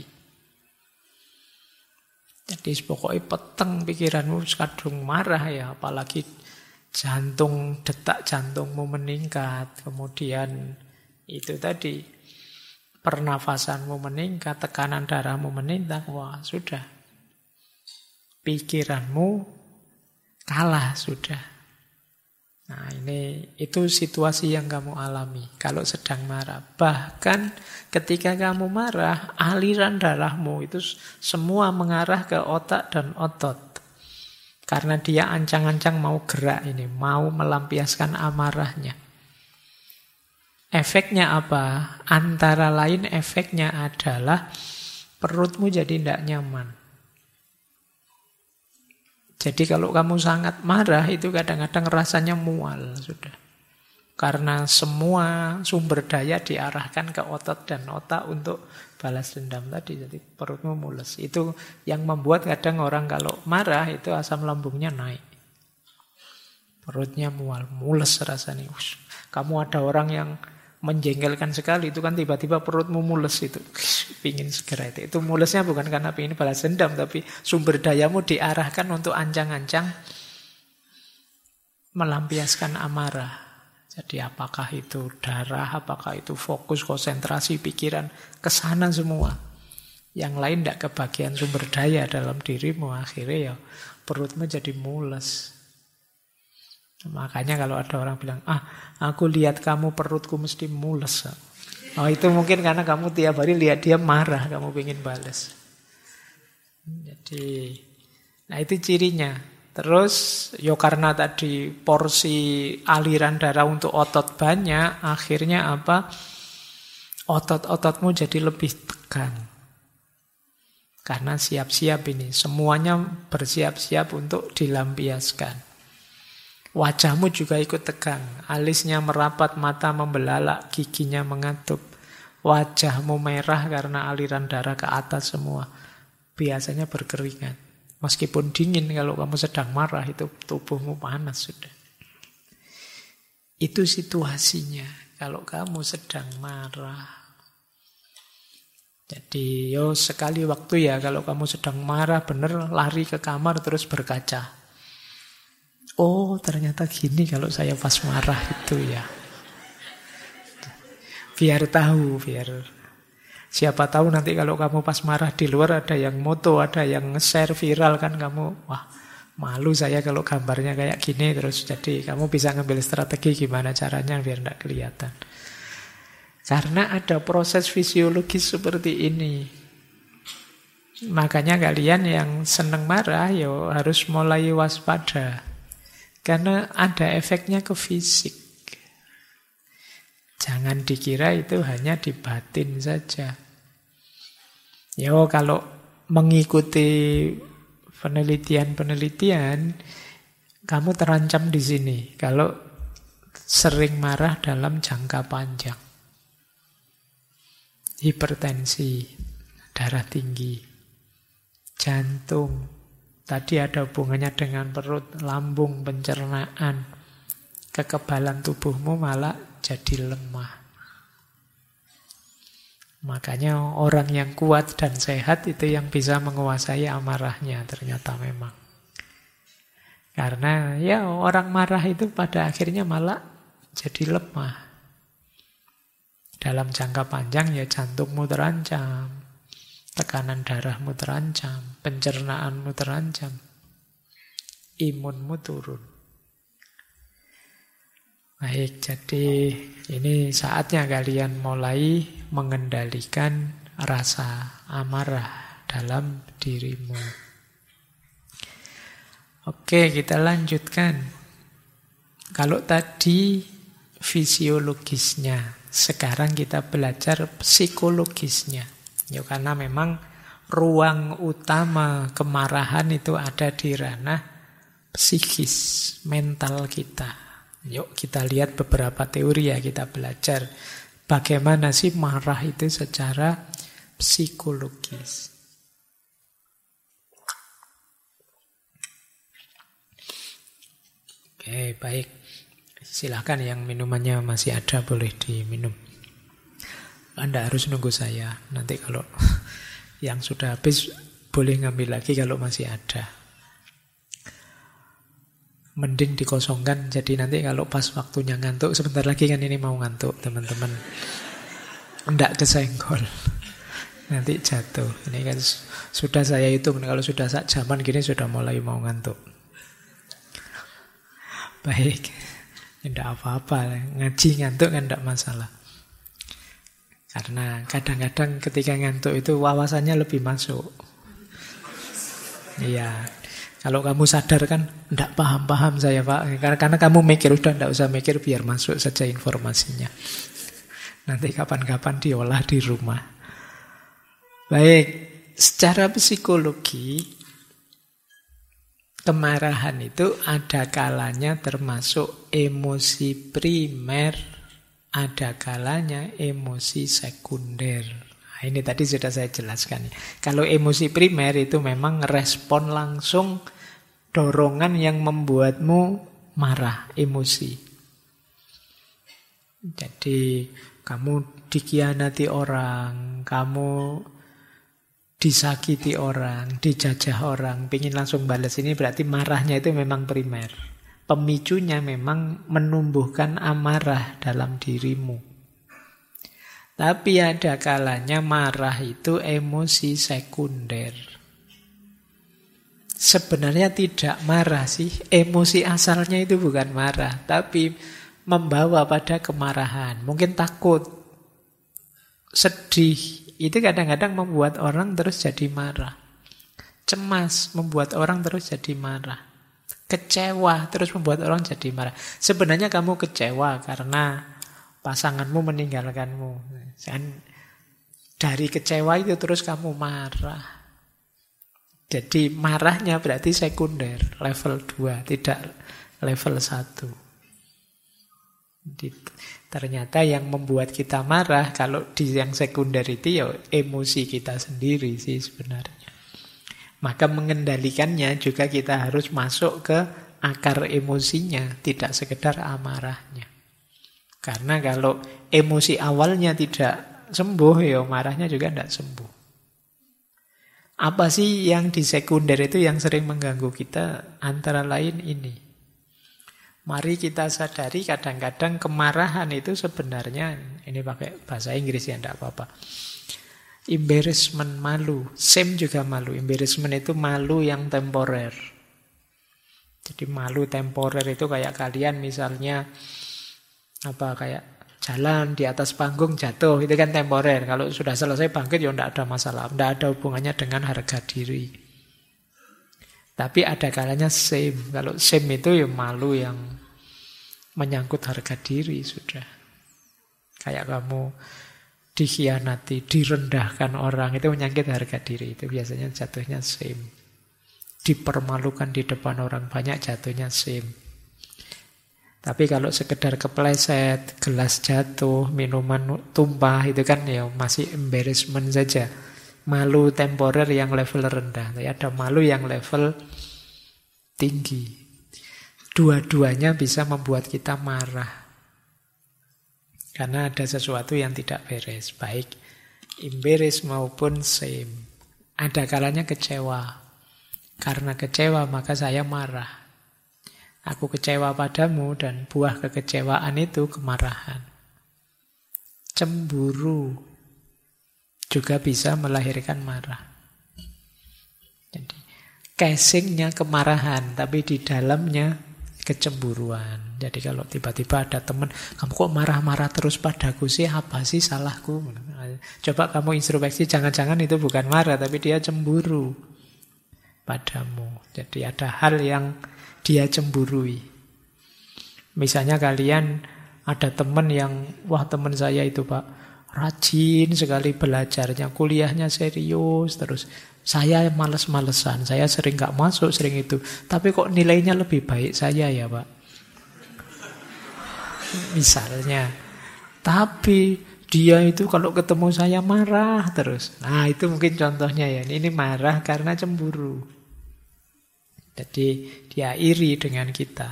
Jadi pokoknya peteng pikiranmu kadung marah ya, apalagi jantung, detak jantungmu meningkat, kemudian itu tadi pernafasanmu meningkat, tekanan darahmu meningkat, wah sudah. Pikiranmu kalah sudah. Nah itu situasi yang kamu alami kalau sedang marah. Bahkan ketika kamu marah, aliran darahmu itu semua mengarah ke otak dan otot. Karena dia ancang-ancang mau gerak ini, mau melampiaskan amarahnya. Efeknya apa? Antara lain efeknya adalah perutmu jadi tidak nyaman. Jadi kalau kamu sangat marah itu kadang-kadang rasanya mual sudah. Karena semua sumber daya diarahkan ke otot dan otak untuk balas dendam tadi. Jadi perutmu mules. Itu yang membuat kadang orang kalau marah itu asam lambungnya naik. Perutnya mual, mules rasanya. Kamu ada orang yang menjengkelkan sekali, itu kan tiba-tiba perutmu mules itu. Pingin segera itu. Itu mulesnya bukan karena pingin balas dendam, tapi sumber dayamu diarahkan untuk ancang-ancang melampiaskan amarah. Jadi apakah itu darah, apakah itu fokus, konsentrasi, pikiran, kesana semua. Yang lain tidak kebagian sumber daya dalam dirimu, akhirnya ya perutmu jadi mules. Makanya kalau ada orang bilang, aku lihat kamu perutku mesti mules. Oh, itu mungkin karena kamu tiap hari lihat dia marah, kamu pengen balas. Jadi, nah itu cirinya. Terus, karena tadi porsi aliran darah untuk otot banyak, akhirnya apa? Otot-ototmu jadi lebih tegang. Karena siap-siap ini, semuanya bersiap-siap untuk dilampiaskan. Wajahmu juga ikut tegang. Alisnya merapat, mata membelalak, giginya mengatup. Wajahmu merah karena aliran darah ke atas semua. Biasanya berkeringat. Meskipun dingin, kalau kamu sedang marah, itu tubuhmu panas sudah. Itu situasinya. Kalau kamu sedang marah. Jadi, sekali waktu ya, kalau kamu sedang marah, bener lari ke kamar terus berkaca. Oh, ternyata gini kalau saya pas marah itu ya. Biar tahu, siapa tahu nanti kalau kamu pas marah di luar ada yang moto, ada yang nge-share viral kan kamu, wah malu saya kalau gambarnya kayak gini, terus jadi kamu bisa ngambil strategi gimana caranya biar tidak kelihatan. Karena ada proses fisiologis seperti ini. Makanya kalian yang seneng marah harus mulai waspada. Karena ada efeknya ke fisik. Jangan dikira itu hanya di batin saja. Kalau mengikuti penelitian-penelitian, kamu terancam di sini. Kalau sering marah dalam jangka panjang. Hipertensi, darah tinggi, jantung. Tadi ada hubungannya dengan perut, lambung, pencernaan. Kekebalan tubuhmu malah jadi lemah. Makanya orang yang kuat dan sehat itu yang bisa menguasai amarahnya ternyata memang. Karena orang marah itu pada akhirnya malah jadi lemah. Dalam jangka panjang jantungmu terancam. Tekanan darahmu terancam, pencernaanmu terancam, imunmu turun. Baik, jadi ini saatnya kalian mulai mengendalikan rasa amarah dalam dirimu. Oke, kita lanjutkan. Kalau tadi fisiologisnya, sekarang kita belajar psikologisnya. Karena memang ruang utama kemarahan itu ada di ranah psikis, mental kita. Yuk kita lihat beberapa teori ya, kita belajar bagaimana sih marah itu secara psikologis. Oke, baik. Silakan yang minumannya masih ada boleh diminum. Anda harus nunggu saya. Nanti kalau yang sudah habis boleh ngambil lagi kalau masih ada. Mending dikosongkan. Jadi nanti kalau pas waktunya ngantuk, sebentar lagi kan ini mau ngantuk teman-teman. Nggak kesenggol. Nanti jatuh. Ini kan sudah saya hitung. Kalau sudah sak jaman gini sudah mulai mau ngantuk. Baik. Tidak apa-apa. Ngaji ngantuk kan tidak masalah. Karena kadang-kadang ketika ngantuk itu wawasannya lebih masuk. Iya. Kalau kamu sadar kan, tidak paham-paham saya Pak. Karena kamu mikir, udah tidak usah mikir, biar masuk saja informasinya. Nanti kapan-kapan diolah di rumah. Baik, secara psikologi, Kemarahan itu ada kalanya termasuk emosi primer, ada kalanya emosi sekunder. Nah, ini tadi sudah saya jelaskan. Kalau emosi primer itu memang respon langsung dorongan yang membuatmu marah, emosi. Jadi kamu dikhianati orang, kamu disakiti orang, dijajah orang, pingin langsung balas, ini berarti marahnya itu memang primer. Pemicunya memang menumbuhkan amarah dalam dirimu. Tapi ada kalanya marah itu emosi sekunder. Sebenarnya tidak marah sih, emosi asalnya itu bukan marah, tapi membawa pada kemarahan. Mungkin takut, sedih, itu kadang-kadang membuat orang terus jadi marah. Cemas membuat orang terus jadi marah. Kecewa terus membuat orang jadi marah. Sebenarnya kamu kecewa karena pasanganmu meninggalkanmu. Dan dari kecewa itu terus kamu marah. Jadi marahnya berarti sekunder, level 2, tidak level 1. Ternyata yang membuat kita marah kalau di yang sekunder itu ya emosi kita sendiri sih sebenarnya. Maka mengendalikannya juga kita harus masuk ke akar emosinya, tidak sekedar amarahnya. Karena kalau emosi awalnya tidak sembuh, ya marahnya juga tidak sembuh. Apa sih yang di sekunder itu yang sering mengganggu kita? Antara lain ini. Mari kita sadari kadang-kadang kemarahan itu sebenarnya, ini pakai bahasa Inggris ya, tidak apa-apa. Embarrassment, malu. Shame juga malu. Embarrassment itu malu yang temporer. Jadi malu temporer itu kayak kalian misalnya kayak jalan di atas panggung jatuh, itu kan temporer. Kalau sudah selesai bangkit ya tidak ada masalah, tidak ada hubungannya dengan harga diri. Tapi ada kalanya shame. Kalau shame itu ya malu yang menyangkut harga diri sudah. Kayak kamu dikhianati, direndahkan orang, itu menyangkut harga diri. Itu biasanya jatuhnya shame. Dipermalukan di depan orang banyak, jatuhnya shame. Tapi kalau sekedar kepleset, gelas jatuh, minuman tumpah, itu kan ya masih embarrassment saja. Malu temporer yang level rendah. Tapi ada malu yang level tinggi. Dua-duanya bisa membuat kita marah. Karena ada sesuatu yang tidak beres. Baik embarrass maupun shame. Ada kalanya kecewa. Karena kecewa maka saya marah. Aku kecewa padamu dan buah kekecewaan itu kemarahan. Cemburu juga bisa melahirkan marah. Jadi casingnya kemarahan, tapi di dalamnya kecemburuan. Jadi kalau tiba-tiba ada teman, kamu kok marah-marah terus padaku sih, apa sih salahku? Coba kamu introspeksi, jangan-jangan itu bukan marah, tapi dia cemburu padamu. Jadi ada hal yang dia cemburui. Misalnya kalian ada teman yang, wah teman saya itu Pak, rajin sekali belajarnya, kuliahnya serius, terus saya males-malesan, saya sering gak masuk, sering itu. Tapi kok nilainya lebih baik saya ya Pak. Misalnya. Tapi dia itu kalau ketemu saya marah terus. Nah itu mungkin contohnya ya. Ini marah karena cemburu. Jadi dia iri dengan kita.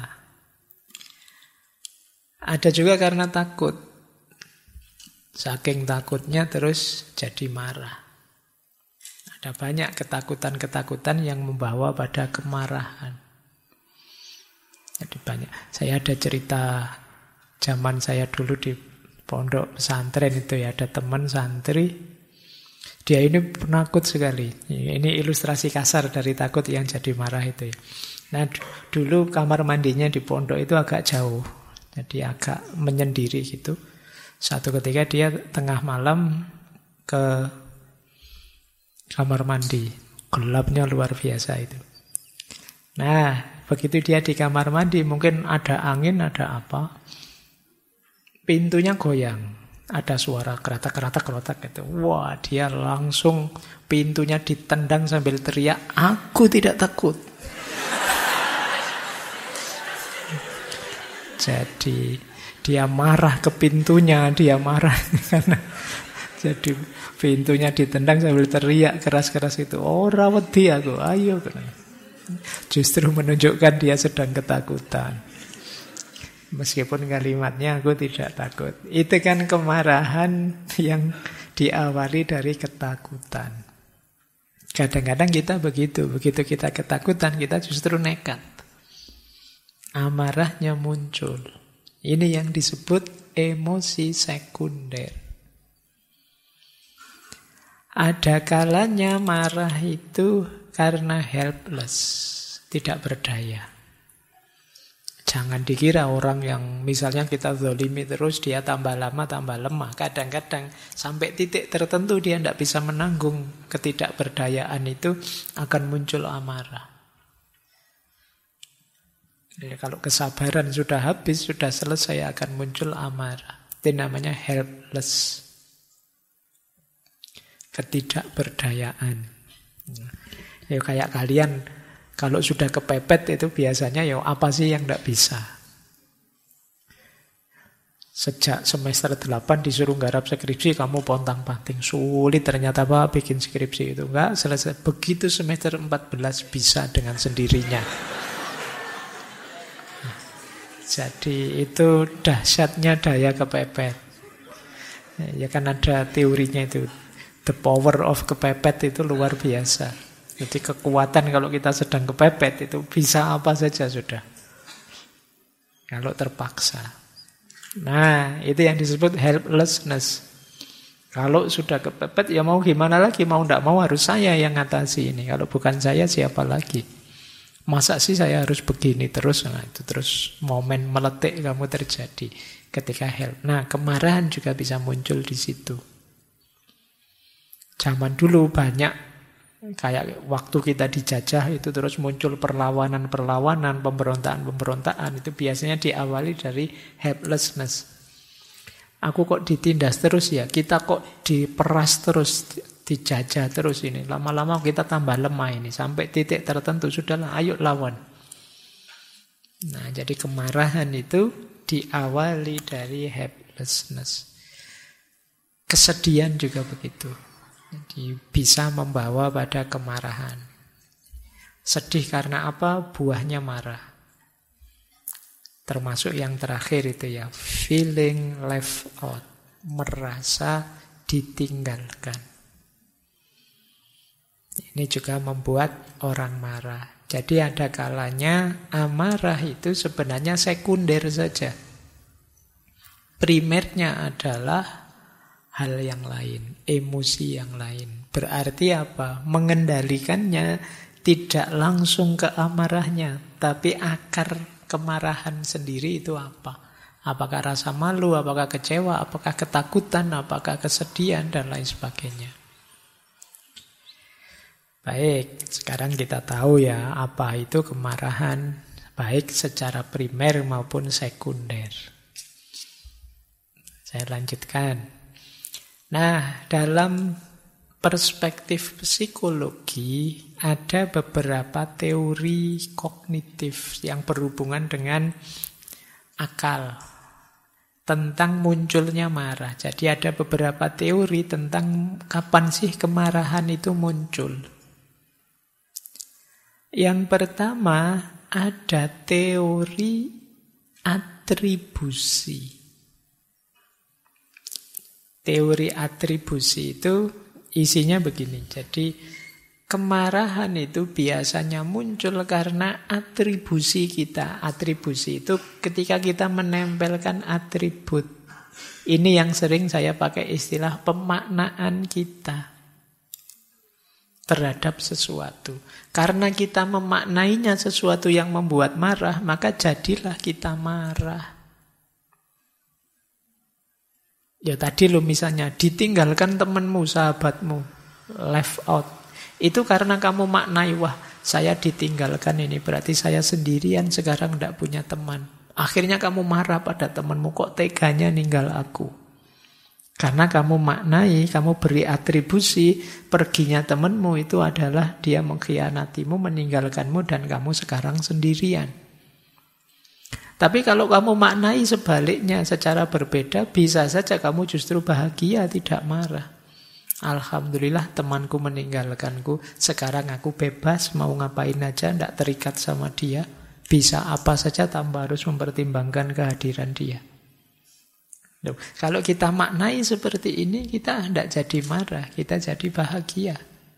Ada juga karena takut. Saking takutnya terus jadi marah. Ada banyak ketakutan-ketakutan yang membawa pada kemarahan. Jadi banyak. Saya ada cerita zaman saya dulu di pondok pesantren itu ya. Ada teman santri. Dia ini penakut sekali. Ini ilustrasi kasar dari takut yang jadi marah itu ya. Nah dulu kamar mandinya di pondok itu agak jauh. Jadi agak menyendiri gitu. Satu ketika dia tengah malam ke kamar mandi. Gelapnya luar biasa itu. Nah, begitu dia di kamar mandi, mungkin ada angin, ada apa. Pintunya goyang. Ada suara keratak-keratak gitu. Wah, dia langsung pintunya ditendang sambil teriak, "Aku tidak takut." Jadi dia marah ke pintunya, dia marah karena jadi pintunya ditendang sambil teriak keras-keras itu. Ora wedi aku, ayo. Justru menunjukkan dia sedang ketakutan. Meskipun kalimatnya aku tidak takut. Itu kan kemarahan yang diawali dari ketakutan. Kadang-kadang kita begitu. Begitu kita ketakutan, kita justru nekat. Amarahnya muncul. Ini yang disebut emosi sekunder. Ada kalanya marah itu karena helpless, tidak berdaya. Jangan dikira orang yang misalnya kita zalimi terus, dia tambah lama tambah lemah. Kadang-kadang sampai titik tertentu dia tidak bisa menanggung ketidakberdayaan itu, akan muncul amarah. Jadi kalau kesabaran sudah habis, sudah selesai, akan muncul amarah. Itu namanya helpless. Ketidakberdayaan. Ya kayak kalian kalau sudah kepepet itu biasanya ya apa sih yang tidak bisa. Sejak semester 8 disuruh nggarap skripsi, kamu pontang-panting. Sulit ternyata Pak bikin skripsi itu. Enggak selesai. Begitu semester 14 bisa dengan sendirinya. Jadi itu dahsyatnya daya kepepet. Ya kan ada teorinya itu. The power of kepepet itu luar biasa. Jadi kekuatan kalau kita sedang kepepet itu bisa apa saja sudah. Kalau terpaksa. Nah, itu yang disebut helplessness. Kalau sudah kepepet ya mau gimana lagi, mau tidak mau harus saya yang ngatasi ini. Kalau bukan saya siapa lagi? Masa sih saya harus begini terus? Nah, itu terus momen meletik kamu terjadi ketika help. Nah, kemarahan juga bisa muncul di situ. Zaman dulu banyak kayak waktu kita dijajah itu terus muncul perlawanan-perlawanan, pemberontakan-pemberontakan. Itu biasanya diawali dari helplessness. Aku kok ditindas terus ya, kita kok diperas terus, dijajah terus ini. Lama-lama kita tambah lemah ini. Sampai titik tertentu, sudahlah ayo lawan. Nah, jadi kemarahan itu diawali dari helplessness. Kesedihan juga begitu. Jadi bisa membawa pada kemarahan. Sedih karena apa? Buahnya marah. Termasuk yang terakhir itu ya, feeling left out, merasa ditinggalkan. Ini juga membuat orang marah. Jadi ada kalanya amarah itu sebenarnya sekunder saja. Primernya adalah hal yang lain, emosi yang lain. Berarti apa? Mengendalikannya tidak langsung ke amarahnya, tapi akar kemarahan sendiri itu apa? Apakah rasa malu, apakah kecewa, apakah ketakutan, apakah kesedihan, dan lain sebagainya. Baik, sekarang kita tahu ya apa itu kemarahan, baik secara primer maupun sekunder. Saya lanjutkan. Nah, dalam perspektif psikologi ada beberapa teori kognitif yang berhubungan dengan akal tentang munculnya marah. Jadi ada beberapa teori tentang kapan sih kemarahan itu muncul. Yang pertama ada teori atribusi. Teori atribusi itu isinya begini. Jadi kemarahan itu biasanya muncul karena atribusi kita. Atribusi itu ketika kita menempelkan atribut. Ini yang sering saya pakai istilah pemaknaan kita terhadap sesuatu. Karena kita memaknainya sesuatu yang membuat marah, maka jadilah kita marah. Ya tadi lo misalnya ditinggalkan temanmu, sahabatmu, left out. Itu karena kamu maknai, wah saya ditinggalkan ini, berarti saya sendirian sekarang tidak punya teman. Akhirnya kamu marah pada temanmu, kok teganya ninggal aku. Karena kamu maknai, kamu beri atribusi, perginya temanmu itu adalah dia mengkhianatimu, meninggalkanmu, dan kamu sekarang sendirian. Tapi kalau kamu maknai sebaliknya secara berbeda, bisa saja kamu justru bahagia, tidak marah. Alhamdulillah temanku meninggalkanku, sekarang aku bebas, mau ngapain aja, tidak terikat sama dia. Bisa apa saja tanpa harus mempertimbangkan kehadiran dia. Loh, kalau kita maknai seperti ini, kita tidak jadi marah, kita jadi bahagia.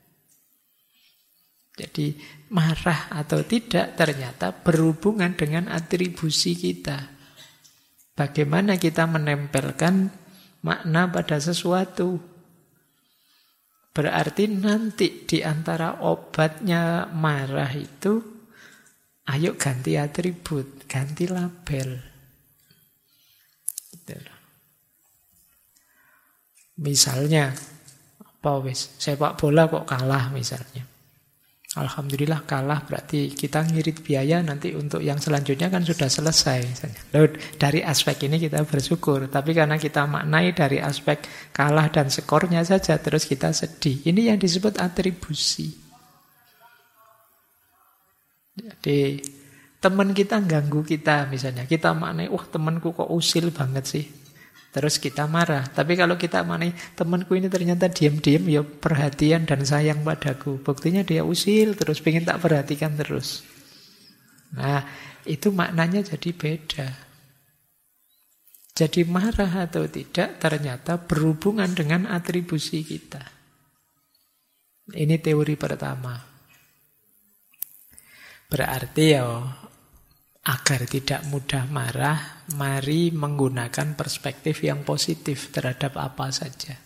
Jadi marah atau tidak ternyata berhubungan dengan atribusi kita. Bagaimana kita menempelkan makna pada sesuatu. Berarti nanti di antara obatnya marah itu, ayo ganti atribut, ganti label. Misalnya, sepak bola kok kalah misalnya. Alhamdulillah kalah, berarti kita ngirit biaya nanti untuk yang selanjutnya kan sudah selesai. Lalu dari aspek ini kita bersyukur. Tapi karena kita maknai dari aspek kalah dan skornya saja, terus kita sedih. Ini yang disebut atribusi. Jadi teman kita ganggu kita misalnya. Kita maknai, wah temanku kok usil banget sih. Terus kita marah. Tapi kalau kita maknai, temanku ini ternyata diam-diam ya perhatian dan sayang padaku. Buktinya dia usil terus, pengen tak perhatikan terus. Nah, itu maknanya jadi beda. Jadi marah atau tidak ternyata berhubungan dengan atribusi kita. Ini teori pertama. Berarti ya, agar tidak mudah marah, mari menggunakan perspektif yang positif terhadap apa saja.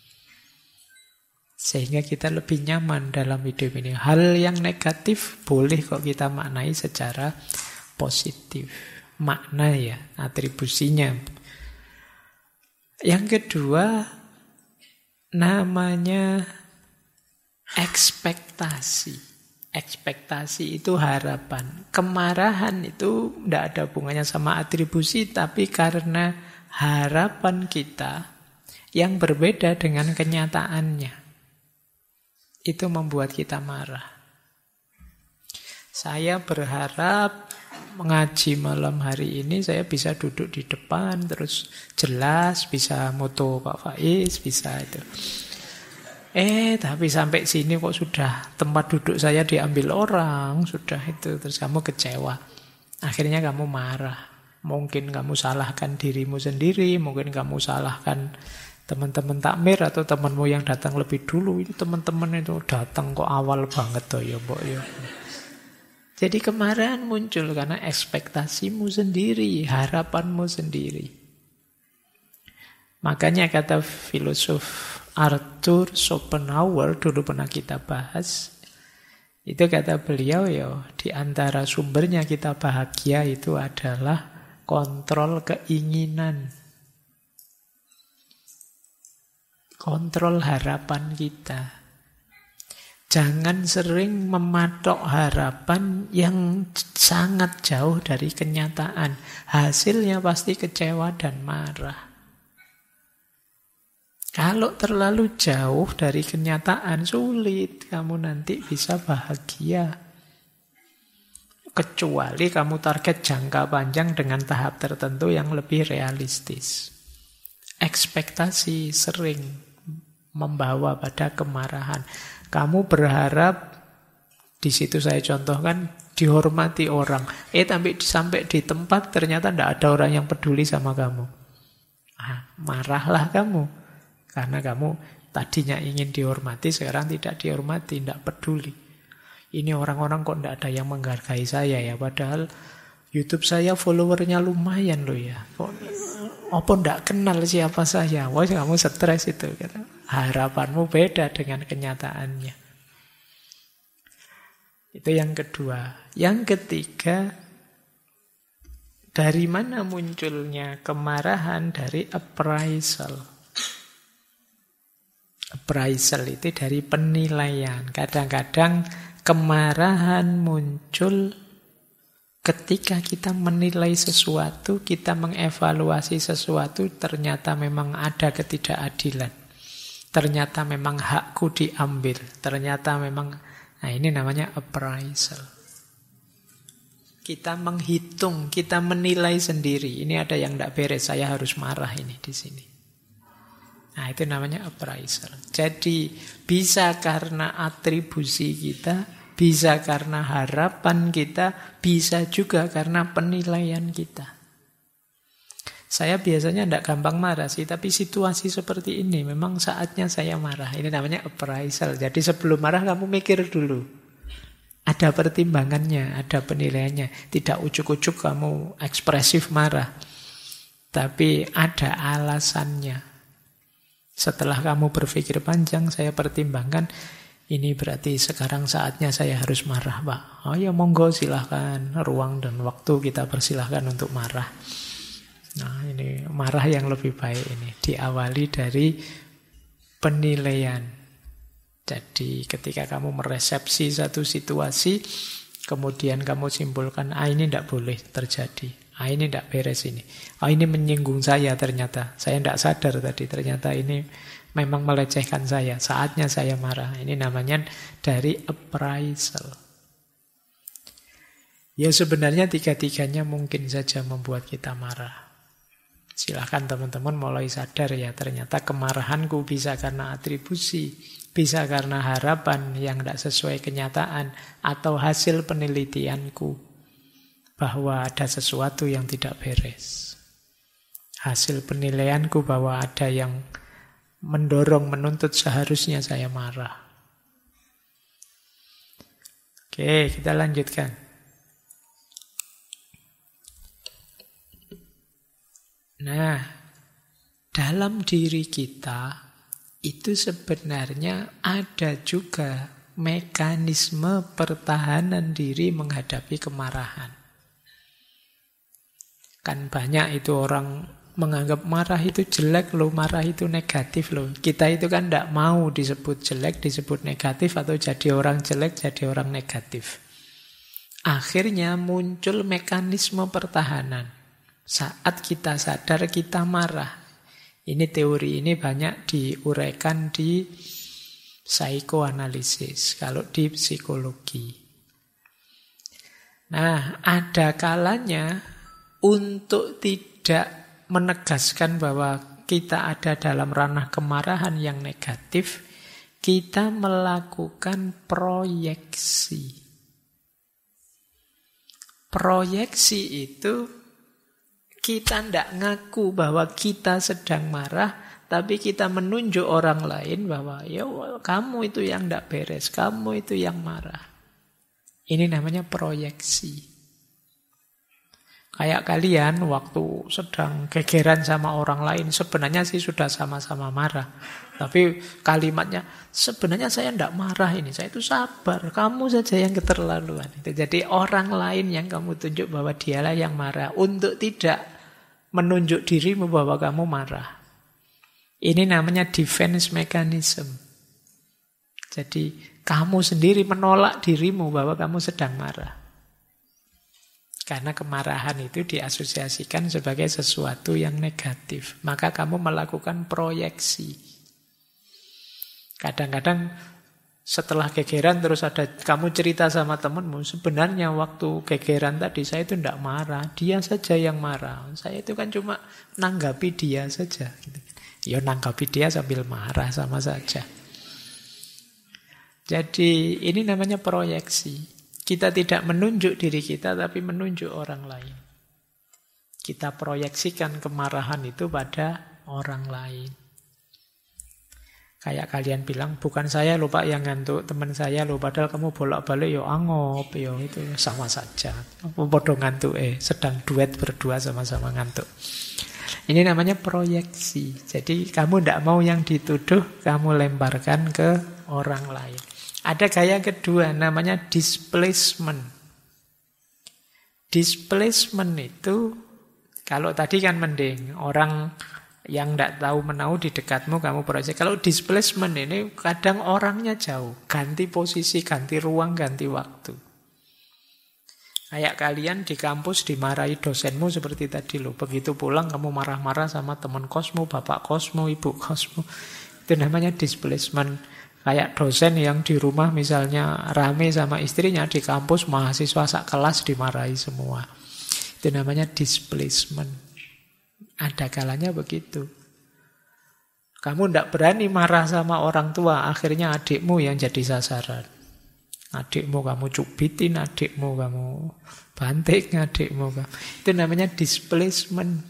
Sehingga kita lebih nyaman dalam hidup ini. Hal yang negatif boleh kok kita maknai secara positif. Makna ya, atribusinya. Yang kedua, namanya ekspektasi. Ekspektasi itu harapan. Kemarahan itu tidak ada hubungannya sama atribusi, tapi karena harapan kita yang berbeda dengan kenyataannya. Itu membuat kita marah. Saya berharap mengaji malam hari ini saya bisa duduk di depan, terus jelas, bisa moto Pak Faiz, bisa itu. Tapi sampai sini kok sudah tempat duduk saya diambil orang, sudah itu. Terus kamu kecewa. Akhirnya kamu marah. Mungkin kamu salahkan dirimu sendiri, mungkin kamu salahkan teman-teman takmir atau temanmu yang datang lebih dulu. Itu teman-teman itu datang kok awal banget toh ya, Mbok ya. Jadi kemarahan muncul karena ekspektasimu sendiri, harapanmu sendiri. Makanya kata filosof Arthur Schopenhauer, dulu pernah kita bahas, itu kata beliau ya, di antara sumbernya kita bahagia itu adalah kontrol keinginan, kontrol harapan kita. Jangan sering mematok harapan yang sangat jauh dari kenyataan. Hasilnya pasti kecewa dan marah. Kalau terlalu jauh dari kenyataan, sulit kamu nanti bisa bahagia. Kecuali kamu target jangka panjang dengan tahap tertentu yang lebih realistis. Ekspektasi sering membawa pada kemarahan. Kamu berharap, di situ saya contohkan, dihormati orang. Tapi sampai di tempat ternyata tidak ada orang yang peduli sama kamu. Marahlah kamu. Karena kamu tadinya ingin dihormati, sekarang tidak dihormati, tidak peduli. Ini orang-orang kok tidak ada yang menghargai saya ya. Padahal YouTube saya followernya lumayan loh ya. Apa tidak kenal siapa saya? Wah, kamu stres itu. Harapanmu beda dengan kenyataannya. Itu yang kedua. Yang ketiga, dari mana munculnya kemarahan? Dari appraisal. Appraisal itu dari penilaian. Kadang-kadang kemarahan muncul ketika kita menilai sesuatu, kita mengevaluasi sesuatu, ternyata memang ada ketidakadilan. Ternyata memang hakku diambil. Ternyata memang, nah ini namanya appraisal. Kita menghitung, kita menilai sendiri. Ini ada yang tidak beres, saya harus marah ini di sini. Nah, itu namanya appraisal. Jadi bisa karena atribusi kita, bisa karena harapan kita, bisa juga karena penilaian kita. Saya biasanya tidak gampang marah sih, tapi situasi seperti ini memang saatnya saya marah. Ini namanya appraisal. Jadi sebelum marah kamu mikir dulu. Ada pertimbangannya, ada penilaiannya. Tidak ujuk-ujuk kamu ekspresif marah. Tapi ada alasannya. Setelah kamu berpikir panjang, saya pertimbangkan, ini berarti sekarang saatnya saya harus marah, Pak. Oh ya monggo, silahkan. Ruang dan waktu kita persilahkan untuk marah. Nah, ini marah yang lebih baik ini. Diawali dari penilaian. Jadi ketika kamu meresepsi satu situasi, kemudian kamu simpulkan, ini tidak boleh terjadi. Ini tidak beres ini. Ini menyinggung saya ternyata. Saya tidak sadar tadi. Ternyata ini memang melecehkan saya. Saatnya saya marah. Ini namanya dari appraisal. Ya sebenarnya tiga-tiganya mungkin saja membuat kita marah. Silahkan teman-teman mulai sadar ya, ternyata kemarahanku bisa karena atribusi, bisa karena harapan yang tidak sesuai kenyataan, atau hasil penelitianku bahwa ada sesuatu yang tidak beres. Hasil penilaianku bahwa ada yang mendorong, menuntut seharusnya saya marah. Oke, kita lanjutkan. Nah, dalam diri kita itu sebenarnya ada juga mekanisme pertahanan diri menghadapi kemarahan. Kan banyak itu orang menganggap marah itu jelek loh, marah itu negatif loh. Kita itu kan tidak mau disebut jelek, disebut negatif, atau jadi orang jelek, jadi orang negatif. Akhirnya muncul mekanisme pertahanan. Saat kita sadar kita marah. Ini teori ini banyak diuraikan di psikoanalisis, kalau di psikologi. Nah, ada kalanya untuk tidak menegaskan bahwa kita ada dalam ranah kemarahan yang negatif, kita melakukan proyeksi. Proyeksi itu kita tidak ngaku bahwa kita sedang marah, tapi kita menunjuk orang lain bahwa ya kamu itu yang tidak beres, kamu itu yang marah. Ini namanya proyeksi. Kayak kalian waktu sedang gegeran sama orang lain, sebenarnya sih sudah sama-sama marah. Tapi kalimatnya, sebenarnya saya tidak marah ini, saya itu sabar, kamu saja yang keterlaluan. Jadi orang lain yang kamu tunjuk bahwa dialah yang marah, untuk tidak menunjuk dirimu bahwa kamu marah. Ini namanya defense mechanism. Jadi kamu sendiri menolak dirimu bahwa kamu sedang marah. Karena kemarahan itu diasosiasikan sebagai sesuatu yang negatif. Maka kamu melakukan proyeksi. Kadang-kadang setelah gegeran terus ada kamu cerita sama temanmu, sebenarnya waktu gegeran tadi saya itu tidak marah, dia saja yang marah. Saya itu kan cuma nanggapi dia saja. Ya nanggapi dia sambil marah sama saja. Jadi ini namanya proyeksi. Kita tidak menunjuk diri kita, tapi menunjuk orang lain. Kita proyeksikan kemarahan itu pada orang lain. Kayak kalian bilang, bukan saya loh Pak yang ngantuk, teman saya loh, padahal kamu bolak-balik yo angop, yo itu sama saja. Bodoh ngantuk sedang duet berdua sama-sama ngantuk. Ini namanya proyeksi. Jadi kamu tidak mau yang dituduh, kamu lemparkan ke orang lain. Ada gaya kedua, namanya displacement. Displacement itu, kalau tadi kan mending, orang yang tidak tahu menau di dekatmu kamu proyeksi. Kalau displacement ini kadang orangnya jauh, ganti posisi, ganti ruang, ganti waktu. Kayak kalian di kampus dimarahi dosenmu seperti tadi loh. Begitu pulang kamu marah-marah sama teman kosmu, bapak kosmu, ibu kosmu. Itu namanya displacement. Kayak dosen yang di rumah misalnya rame sama istrinya, di kampus mahasiswa sak kelas dimarahi semua. Itu namanya displacement. Ada kalanya begitu. Kamu tidak berani marah sama orang tua, akhirnya adikmu yang jadi sasaran. Adikmu kamu cubitin, adikmu kamu banting, adikmu kamu. Itu namanya displacement.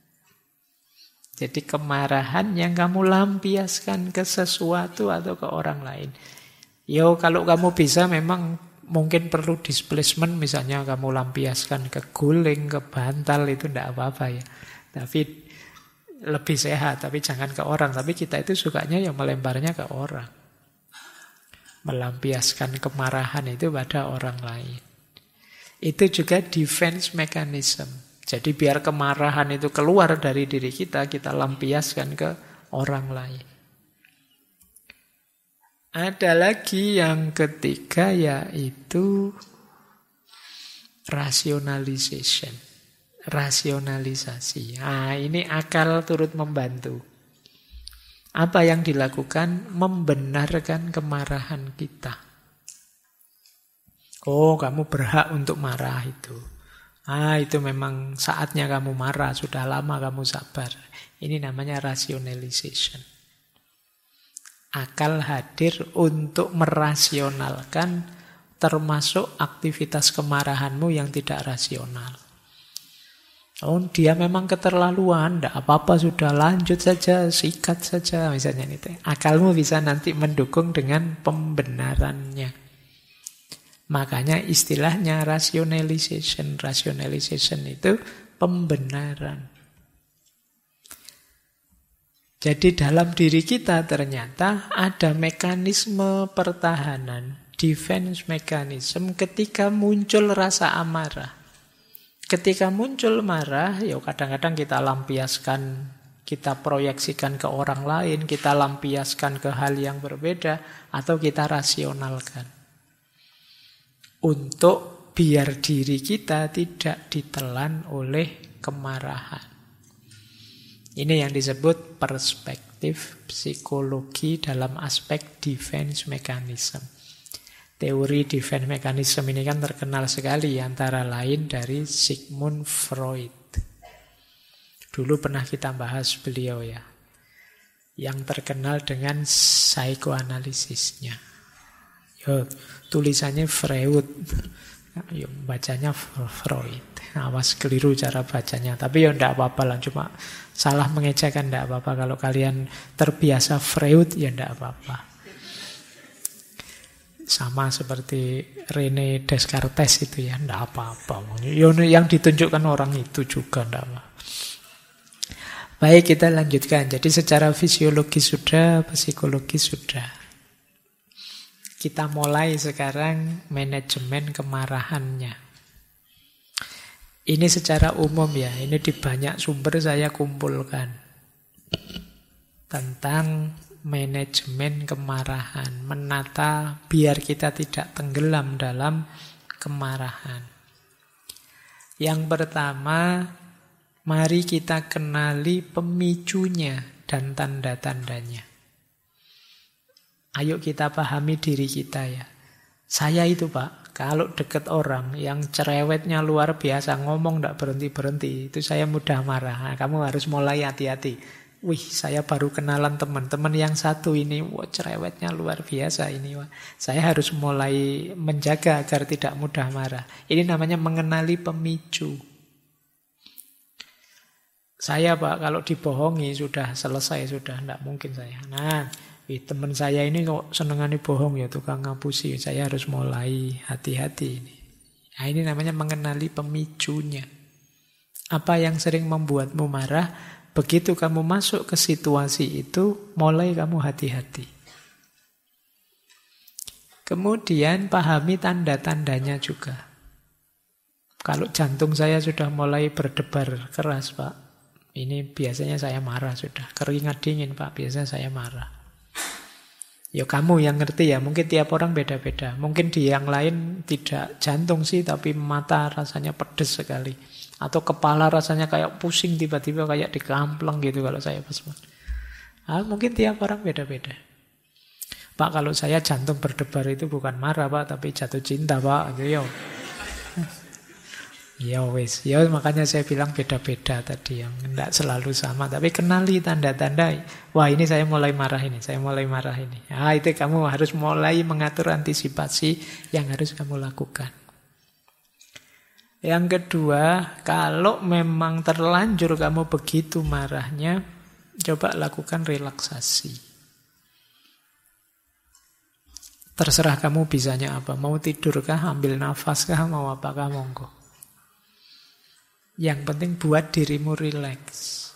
Jadi kemarahan yang kamu lampiaskan ke sesuatu atau ke orang lain. Yo, kalau kamu bisa memang mungkin perlu displacement, misalnya kamu lampiaskan ke guling, ke bantal, itu tidak apa-apa ya. Tapi lebih sehat, tapi jangan ke orang. Tapi kita itu sukanya yang melemparnya ke orang. Melampiaskan kemarahan itu pada orang lain. Itu juga defense mechanism. Jadi biar kemarahan itu keluar dari diri kita, kita lampiaskan ke orang lain. Ada lagi yang ketiga, yaitu rationalization. Rasionalisasi. Nah, ini akal turut membantu. Apa yang dilakukan? Membenarkan kemarahan kita. Oh, kamu berhak untuk marah itu. Itu memang saatnya kamu marah. Sudah lama kamu sabar. Ini namanya rationalization. Akal hadir untuk merasionalkan termasuk aktivitas kemarahanmu yang tidak rasional. Oh, dia memang keterlaluan, tidak apa-apa, sudah lanjut saja, sikat saja, misalnya itu. Akalmu bisa nanti mendukung dengan pembenarannya. Makanya istilahnya rationalization. Rationalization itu pembenaran. Jadi dalam diri kita ternyata ada mekanisme pertahanan, defense mechanism ketika muncul rasa amarah. Ketika muncul marah, ya kadang-kadang kita lampiaskan, kita proyeksikan ke orang lain, kita lampiaskan ke hal yang berbeda, atau kita rasionalkan. Untuk biar diri kita tidak ditelan oleh kemarahan. Ini yang disebut perspektif psikologi dalam aspek defense mechanism. Teori defense mechanism ini kan terkenal sekali, antara lain dari Sigmund Freud. Dulu pernah kita bahas beliau ya. Yang terkenal dengan psikoanalisisnya. Yo, tulisannya Freud. Yo, bacanya Freud. Awas keliru cara bacanya. Tapi ya enggak apa-apa lah. Cuma salah mengejakan enggak apa-apa. Kalau kalian terbiasa Freud ya enggak apa-apa. Sama seperti René Descartes itu ya, enggak apa-apa. Yang ditunjukkan orang itu juga enggak apa. Baik, kita lanjutkan. Jadi secara fisiologi sudah, psikologi sudah. Kita mulai sekarang manajemen kemarahannya. Ini secara umum ya, ini di banyak sumber saya kumpulkan. Tentang manajemen kemarahan, menata biar kita tidak tenggelam dalam kemarahan. Yang pertama, mari kita kenali pemicunya dan tanda-tandanya. Ayo kita pahami diri kita ya. Saya itu Pak, kalau deket orang yang cerewetnya luar biasa, ngomong tidak berhenti-berhenti, itu saya mudah marah. Nah, kamu harus mulai hati-hati. Wih, saya baru kenalan teman-teman yang satu ini, wah cerewetnya luar biasa ini. Wah. Saya harus mulai menjaga agar tidak mudah marah. Ini namanya mengenali pemicu. Saya Pak, kalau dibohongi sudah selesai, sudah tidak mungkin saya. Nah, teman saya ini kok senengane bohong ya, tukang ngapusi. Saya harus mulai hati-hati ini. Nah, ini namanya mengenali pemicunya. Apa yang sering membuatmu marah? Begitu kamu masuk ke situasi itu, mulai kamu hati-hati. Kemudian pahami tanda-tandanya juga. Kalau jantung saya sudah mulai berdebar keras, Pak, ini biasanya saya marah sudah. Keringat dingin, Pak, biasanya saya marah. Ya kamu yang ngerti ya, mungkin tiap orang beda-beda. Mungkin di yang lain tidak jantung sih, tapi mata rasanya pedes sekali. Atau kepala rasanya kayak pusing tiba-tiba kayak dikampleng gitu kalau saya pas. Mungkin tiap orang beda-beda. Pak, kalau saya jantung berdebar itu bukan marah Pak, tapi jatuh cinta Pak. Yo. Ya wis, ya makanya saya bilang beda-beda tadi, yang tidak selalu sama. Tapi kenali tanda-tanda, wah ini saya mulai marah ini, saya mulai marah ini. Nah, itu kamu harus mulai mengatur antisipasi yang harus kamu lakukan. Yang kedua, kalau memang terlanjur kamu begitu marahnya, coba lakukan relaksasi. Terserah kamu bisanya apa, mau tidurkah, ambil nafaskah, mau apakah, monggo. Yang penting buat dirimu rileks.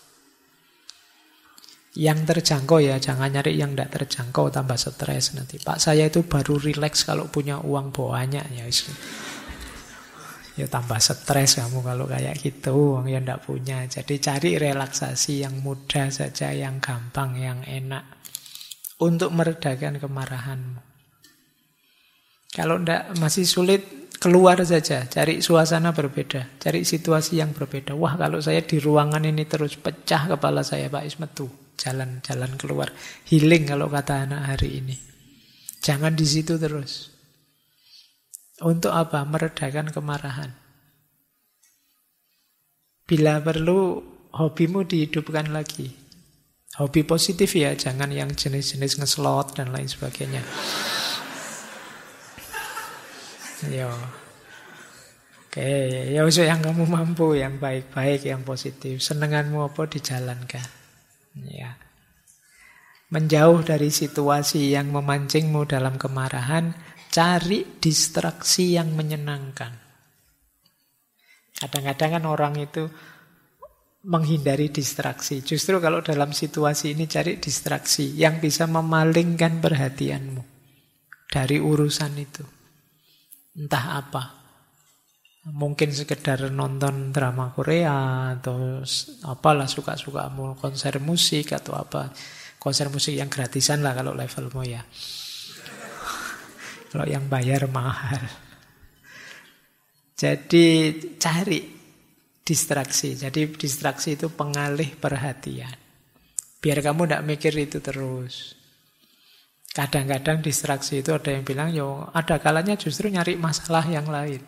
Yang terjangkau ya, jangan nyari yang tidak terjangkau, tambah stres nanti. Pak, saya itu baru rileks kalau punya uang banyak. Ya tambah stres kamu kalau kayak gitu, uang yang tidak punya. Jadi cari relaksasi yang mudah saja, yang gampang, yang enak. Untuk meredakan kemarahanmu. Kalau tidak masih sulit, keluar saja, cari suasana berbeda, cari situasi yang berbeda. Wah, kalau saya di ruangan ini terus pecah kepala saya, Pak Ismet tuh. Jalan keluar. Healing kalau kata anak hari ini. Jangan di situ terus. Untuk apa? Meredakan kemarahan. Bila perlu, hobimu dihidupkan lagi. Hobi positif ya, jangan yang jenis-jenis ngeslot dan lain sebagainya. Yo. Oke, ya usah yang kamu mampu, yang baik-baik, yang positif. Senenganmu apa dijalankan. Ya. Menjauh dari situasi yang memancingmu dalam kemarahan, cari distraksi yang menyenangkan. Kadang-kadang kan orang itu menghindari distraksi. Justru kalau dalam situasi ini cari distraksi yang bisa memalingkan perhatianmu dari urusan itu. Entah apa. Mungkin sekedar nonton drama Korea atau apalah suka-sukamu, konser musik atau apa. Konser musik yang gratisan lah kalau levelmu ya. Kalau yang bayar mahal. Jadi cari distraksi. Jadi distraksi itu pengalih perhatian. Biar kamu tidak mikir itu terus. Kadang-kadang distraksi itu ada yang bilang, yo ada kalanya justru nyari masalah yang lain.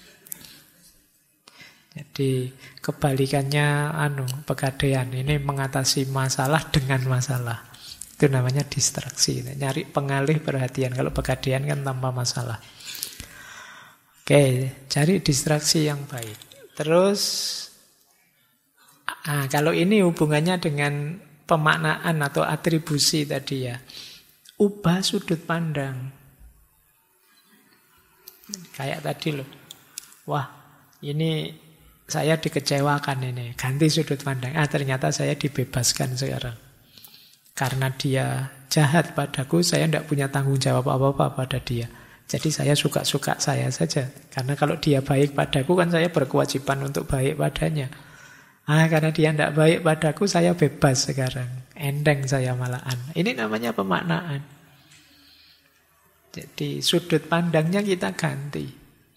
Jadi kebalikannya pegadaian ini mengatasi masalah dengan masalah. Itu namanya distraksi, nyari pengalih perhatian. Kalau pegadaian kan tanpa masalah. Oke, cari distraksi yang baik. Terus, kalau ini hubungannya dengan pemaknaan atau atribusi tadi ya. Ubah sudut pandang. Kayak tadi loh. Wah, ini saya dikecewakan ini. Ganti sudut pandang. Ternyata saya dibebaskan sekarang. Karena dia jahat padaku, saya tidak punya tanggung jawab apa-apa pada dia. Jadi saya suka-suka saya saja. Karena kalau dia baik padaku kan saya berkewajiban untuk baik padanya. Karena dia tidak baik padaku, saya bebas sekarang. Endeng saya malahan. Ini namanya pemaknaan. Jadi sudut pandangnya kita ganti.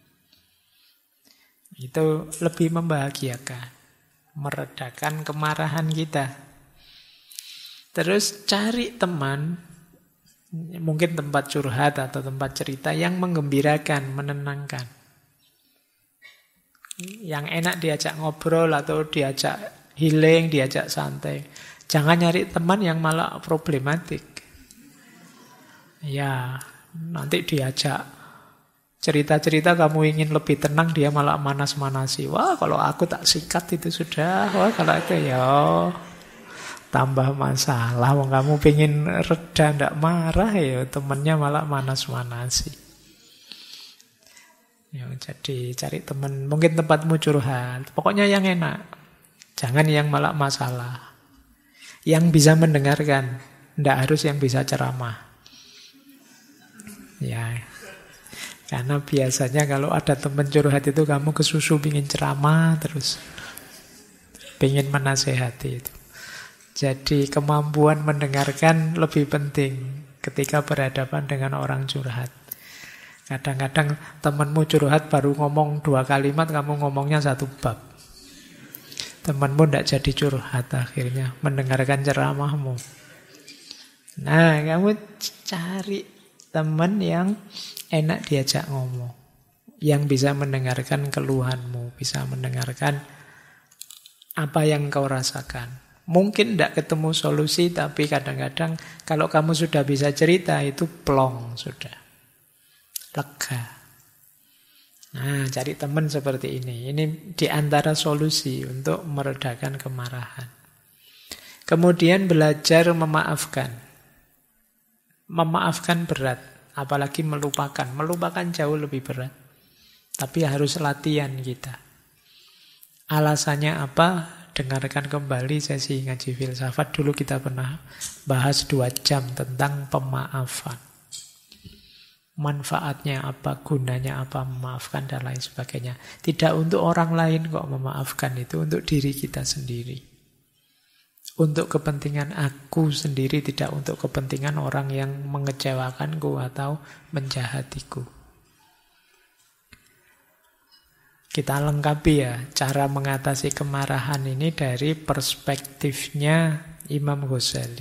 Itu lebih membahagiakan. Meredakan kemarahan kita. Terus cari teman, mungkin tempat curhat atau tempat cerita yang menggembirakan, menenangkan. Yang enak diajak ngobrol atau diajak healing, diajak santai. Jangan nyari teman yang malah problematik. Ya, nanti diajak cerita-cerita kamu ingin lebih tenang, dia malah manas-manasi. Wah, kalau aku tak sikat itu sudah. Wah, kalau itu ya tambah masalah. Wong kamu pengen reda, ndak marah ya, temennya malah manas-manasi. Ya, jadi cari teman, mungkin tempatmu curhat. Pokoknya yang enak. Jangan yang malah masalah. Yang bisa mendengarkan, ndak harus yang bisa ceramah. Ya. Karena biasanya kalau ada teman curhat itu kamu kesusu pingin ceramah terus. Pingin menasehati itu. Jadi kemampuan mendengarkan lebih penting ketika berhadapan dengan orang curhat. Kadang-kadang temanmu curhat baru ngomong 2 kalimat, kamu ngomongnya 1 bab. Temanmu tidak jadi curhat akhirnya, mendengarkan ceramahmu. Nah, kamu cari teman yang enak diajak ngomong, yang bisa mendengarkan keluhanmu, bisa mendengarkan apa yang kau rasakan. Mungkin tidak ketemu solusi, tapi kadang-kadang kalau kamu sudah bisa cerita, itu plong sudah. Lega. Nah, cari teman seperti ini. Ini diantara solusi untuk meredakan kemarahan. Kemudian belajar memaafkan. Memaafkan berat, apalagi melupakan. Melupakan jauh lebih berat. Tapi harus latihan kita. Alasannya apa? Dengarkan kembali sesi ngaji filsafat. Dulu kita pernah bahas 2 jam tentang pemaafan. Manfaatnya apa, gunanya apa, memaafkan dan lain sebagainya. Tidak untuk orang lain kok memaafkan, itu untuk diri kita sendiri. Untuk kepentingan aku sendiri, tidak untuk kepentingan orang yang mengecewakanku atau menjahatiku. Kita lengkapi ya cara mengatasi kemarahan ini dari perspektifnya Imam Ghazali.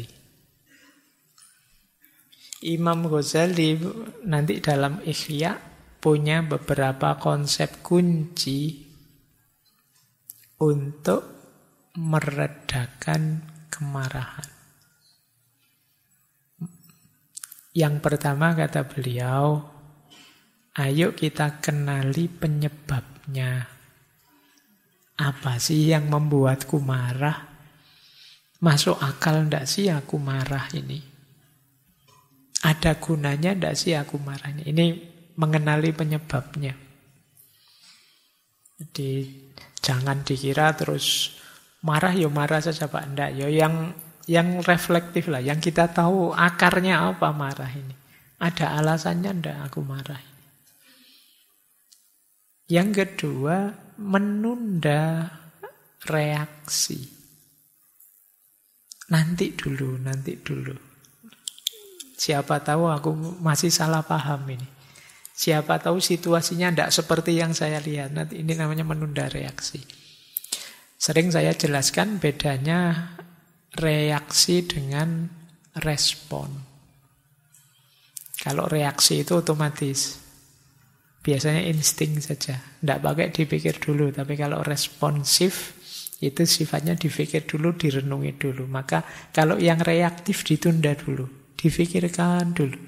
Imam Ghazali nanti dalam Ihya punya beberapa konsep kunci untuk meredakan kemarahan. Yang pertama kata beliau, ayo kita kenali penyebabnya. Apa sih yang membuatku marah? Masuk akal ndak sih aku marah ini? Ada gunanya ndak sih aku marahnya? Ini mengenali penyebabnya. Jadi jangan dikira terus marah ya marah saja Pak. Ndak, ya yang reflektif lah, yang kita tahu akarnya apa marah ini. Ada alasannya ndak aku marah ini? Yang kedua, menunda reaksi. Nanti dulu. Siapa tahu aku masih salah paham ini. Siapa tahu situasinya tidak seperti yang saya lihat. Nanti ini namanya menunda reaksi. Sering saya jelaskan bedanya reaksi dengan respon. Kalau reaksi itu otomatis. Biasanya insting saja. Tidak pakai dipikir dulu. Tapi kalau responsif, itu sifatnya dipikir dulu, direnungi dulu. Maka kalau yang reaktif ditunda dulu. Difikirkan dulu.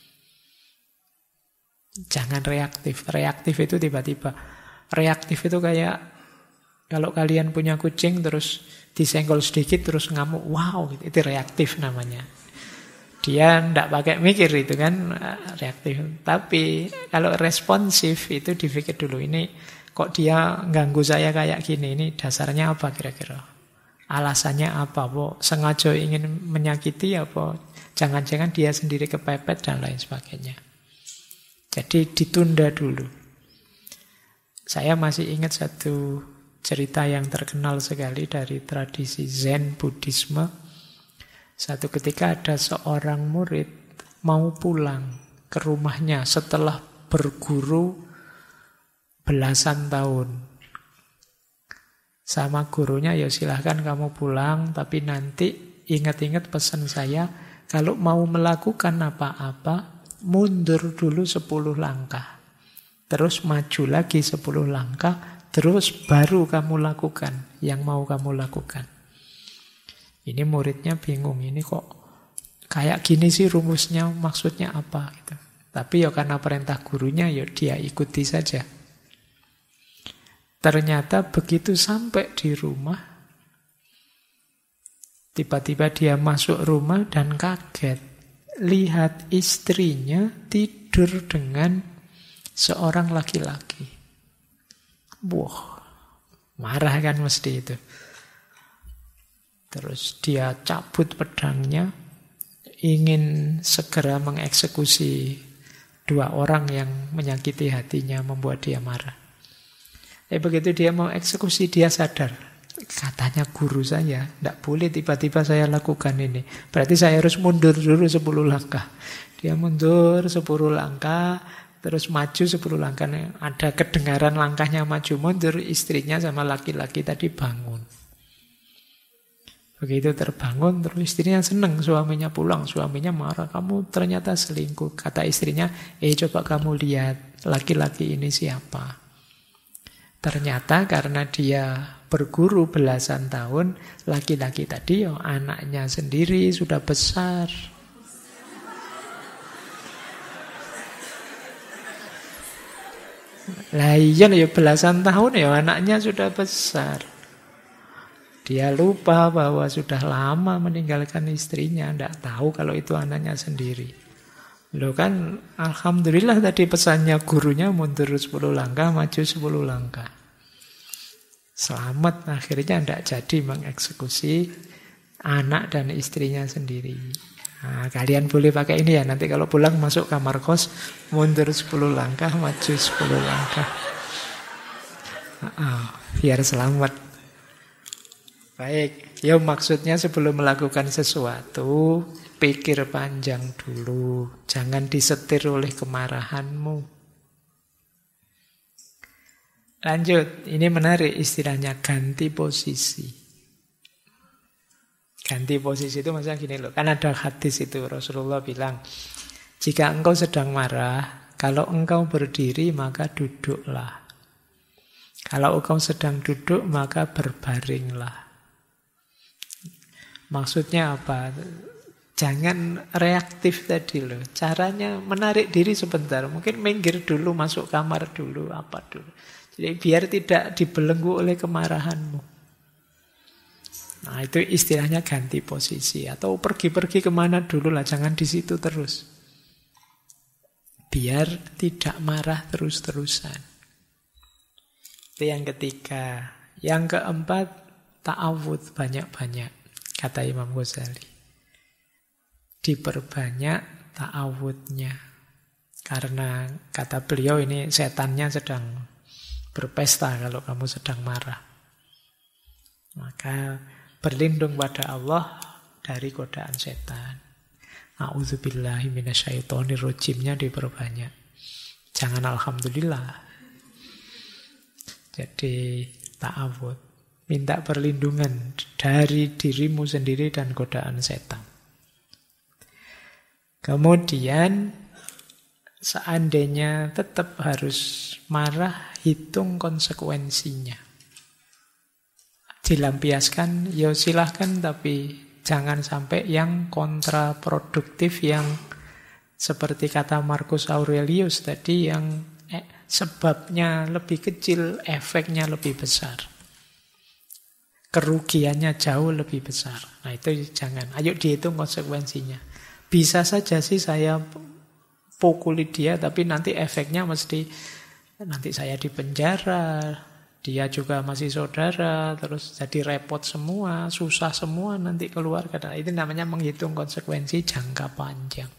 Jangan reaktif. Reaktif itu tiba-tiba. Reaktif itu kayak kalau kalian punya kucing terus disenggol sedikit terus ngamuk. Wow, itu reaktif namanya. Dia tidak pakai mikir itu kan reaktif. Tapi kalau responsif itu dipikir dulu. Ini kok dia ganggu saya kayak gini. Ini dasarnya apa kira-kira? Alasannya apa? Sengaja ingin menyakiti apa? Jangan-jangan dia sendiri kepepet dan lain sebagainya. Jadi ditunda dulu. Saya masih ingat satu cerita yang terkenal sekali dari tradisi Zen Buddhisme. Satu ketika ada seorang murid mau pulang ke rumahnya setelah berguru belasan tahun. Sama gurunya, ya silahkan kamu pulang, tapi nanti ingat-ingat pesan saya, kalau mau melakukan apa-apa, mundur dulu 10 langkah. Terus maju lagi 10 langkah, terus baru kamu lakukan yang mau kamu lakukan. Ini muridnya bingung, ini kok kayak gini sih rumusnya, maksudnya apa gitu. Tapi ya karena perintah gurunya ya dia ikuti saja. Ternyata begitu sampai di rumah, tiba-tiba dia masuk rumah dan kaget. Lihat istrinya tidur dengan seorang laki-laki. Wah, marah kan mesti itu. Terus dia cabut pedangnya, ingin segera mengeksekusi 2 orang yang menyakiti hatinya, membuat dia marah. Begitu dia mau eksekusi, dia sadar. Katanya guru saya, tidak boleh tiba-tiba saya lakukan ini. Berarti saya harus mundur dulu 10 langkah. Dia mundur 10 langkah, terus maju 10 langkah. Ada kedengaran langkahnya maju mundur, istrinya sama laki-laki tadi bangun. Begitu terbangun, terus istrinya senang suaminya pulang. Suaminya marah, kamu ternyata selingkuh. Kata istrinya, coba kamu lihat laki-laki ini siapa. Ternyata karena dia berguru belasan tahun, laki-laki tadi anaknya sendiri sudah besar. Lah iya ya belasan tahun ya anaknya sudah besar. Dia lupa bahwa sudah lama meninggalkan istrinya, tidak tahu kalau itu anaknya sendiri. Loh kan, alhamdulillah tadi pesannya gurunya mundur 10 langkah, maju 10 langkah. Selamat, akhirnya tidak jadi mengeksekusi anak dan istrinya sendiri. Nah, kalian boleh pakai ini ya, nanti kalau pulang masuk kamar kos, mundur 10 langkah, maju 10 langkah. Biar selamat. Baik, ya maksudnya sebelum melakukan sesuatu, pikir panjang dulu. Jangan disetir oleh kemarahanmu. Lanjut, ini menarik istilahnya ganti posisi. Ganti posisi itu maksudnya gini loh, kan ada hadis itu Rasulullah bilang, jika engkau sedang marah, kalau engkau berdiri maka duduklah. Kalau engkau sedang duduk maka berbaringlah. Maksudnya apa? Jangan reaktif tadi loh. Caranya menarik diri sebentar. Mungkin minggir dulu, masuk kamar dulu, apa dulu. Jadi biar tidak dibelenggu oleh kemarahanmu. Nah itu istilahnya ganti posisi. Atau pergi-pergi kemana dulu lah. Jangan di situ terus. Biar tidak marah terus-terusan. Itu yang ketiga. Yang keempat, ta'awudz banyak-banyak. Kata Imam Ghazali. Diperbanyak ta'awudnya. Karena kata beliau ini setannya sedang berpesta kalau kamu sedang marah. Maka berlindung pada Allah dari godaan setan. A'udzubillahi minasyaitonirrajimnya diperbanyak. Jangan alhamdulillah. Jadi ta'awudz. Minta perlindungan dari dirimu sendiri dan godaan setan. Kemudian, seandainya tetap harus marah, hitung konsekuensinya. Dilampiaskan, ya silahkan, tapi jangan sampai yang kontraproduktif, yang seperti kata Marcus Aurelius tadi, yang sebabnya lebih kecil, efeknya lebih besar. Kerugiannya jauh lebih besar. Nah itu jangan. Ayo dihitung konsekuensinya. Bisa saja sih saya pukuli dia, tapi nanti efeknya mesti nanti saya dipenjara, dia juga masih saudara, terus jadi repot semua, susah semua nanti keluarga. Nah, itu namanya menghitung konsekuensi jangka panjang.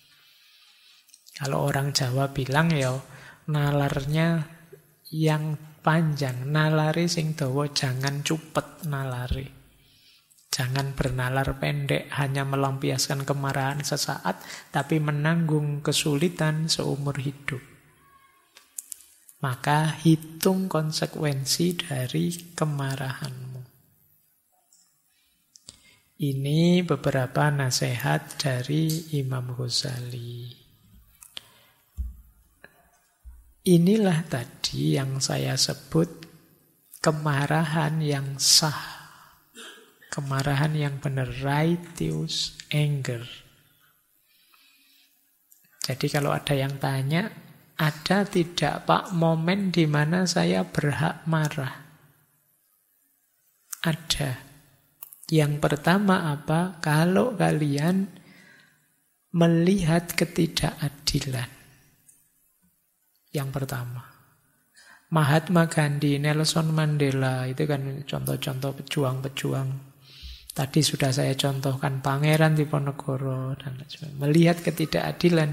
Kalau orang Jawa bilang ya nalarnya yang panjang, nalari sing dawa, jangan cupet nalari. Jangan bernalar pendek, hanya melampiaskan kemarahan sesaat, tapi menanggung kesulitan seumur hidup. Maka hitung konsekuensi dari kemarahanmu. Ini beberapa nasihat dari Imam Ghazali. Inilah tadi yang saya sebut kemarahan yang sah. Kemarahan yang benar, righteous anger. Jadi kalau ada yang tanya, ada tidak Pak momen di mana saya berhak marah? Ada. Yang pertama apa? Kalau kalian melihat ketidakadilan. Yang pertama, Mahatma Gandhi, Nelson Mandela, itu kan contoh-contoh pejuang-pejuang. Tadi sudah saya contohkan Pangeran Diponegoro dan sebagainya. Melihat ketidakadilan,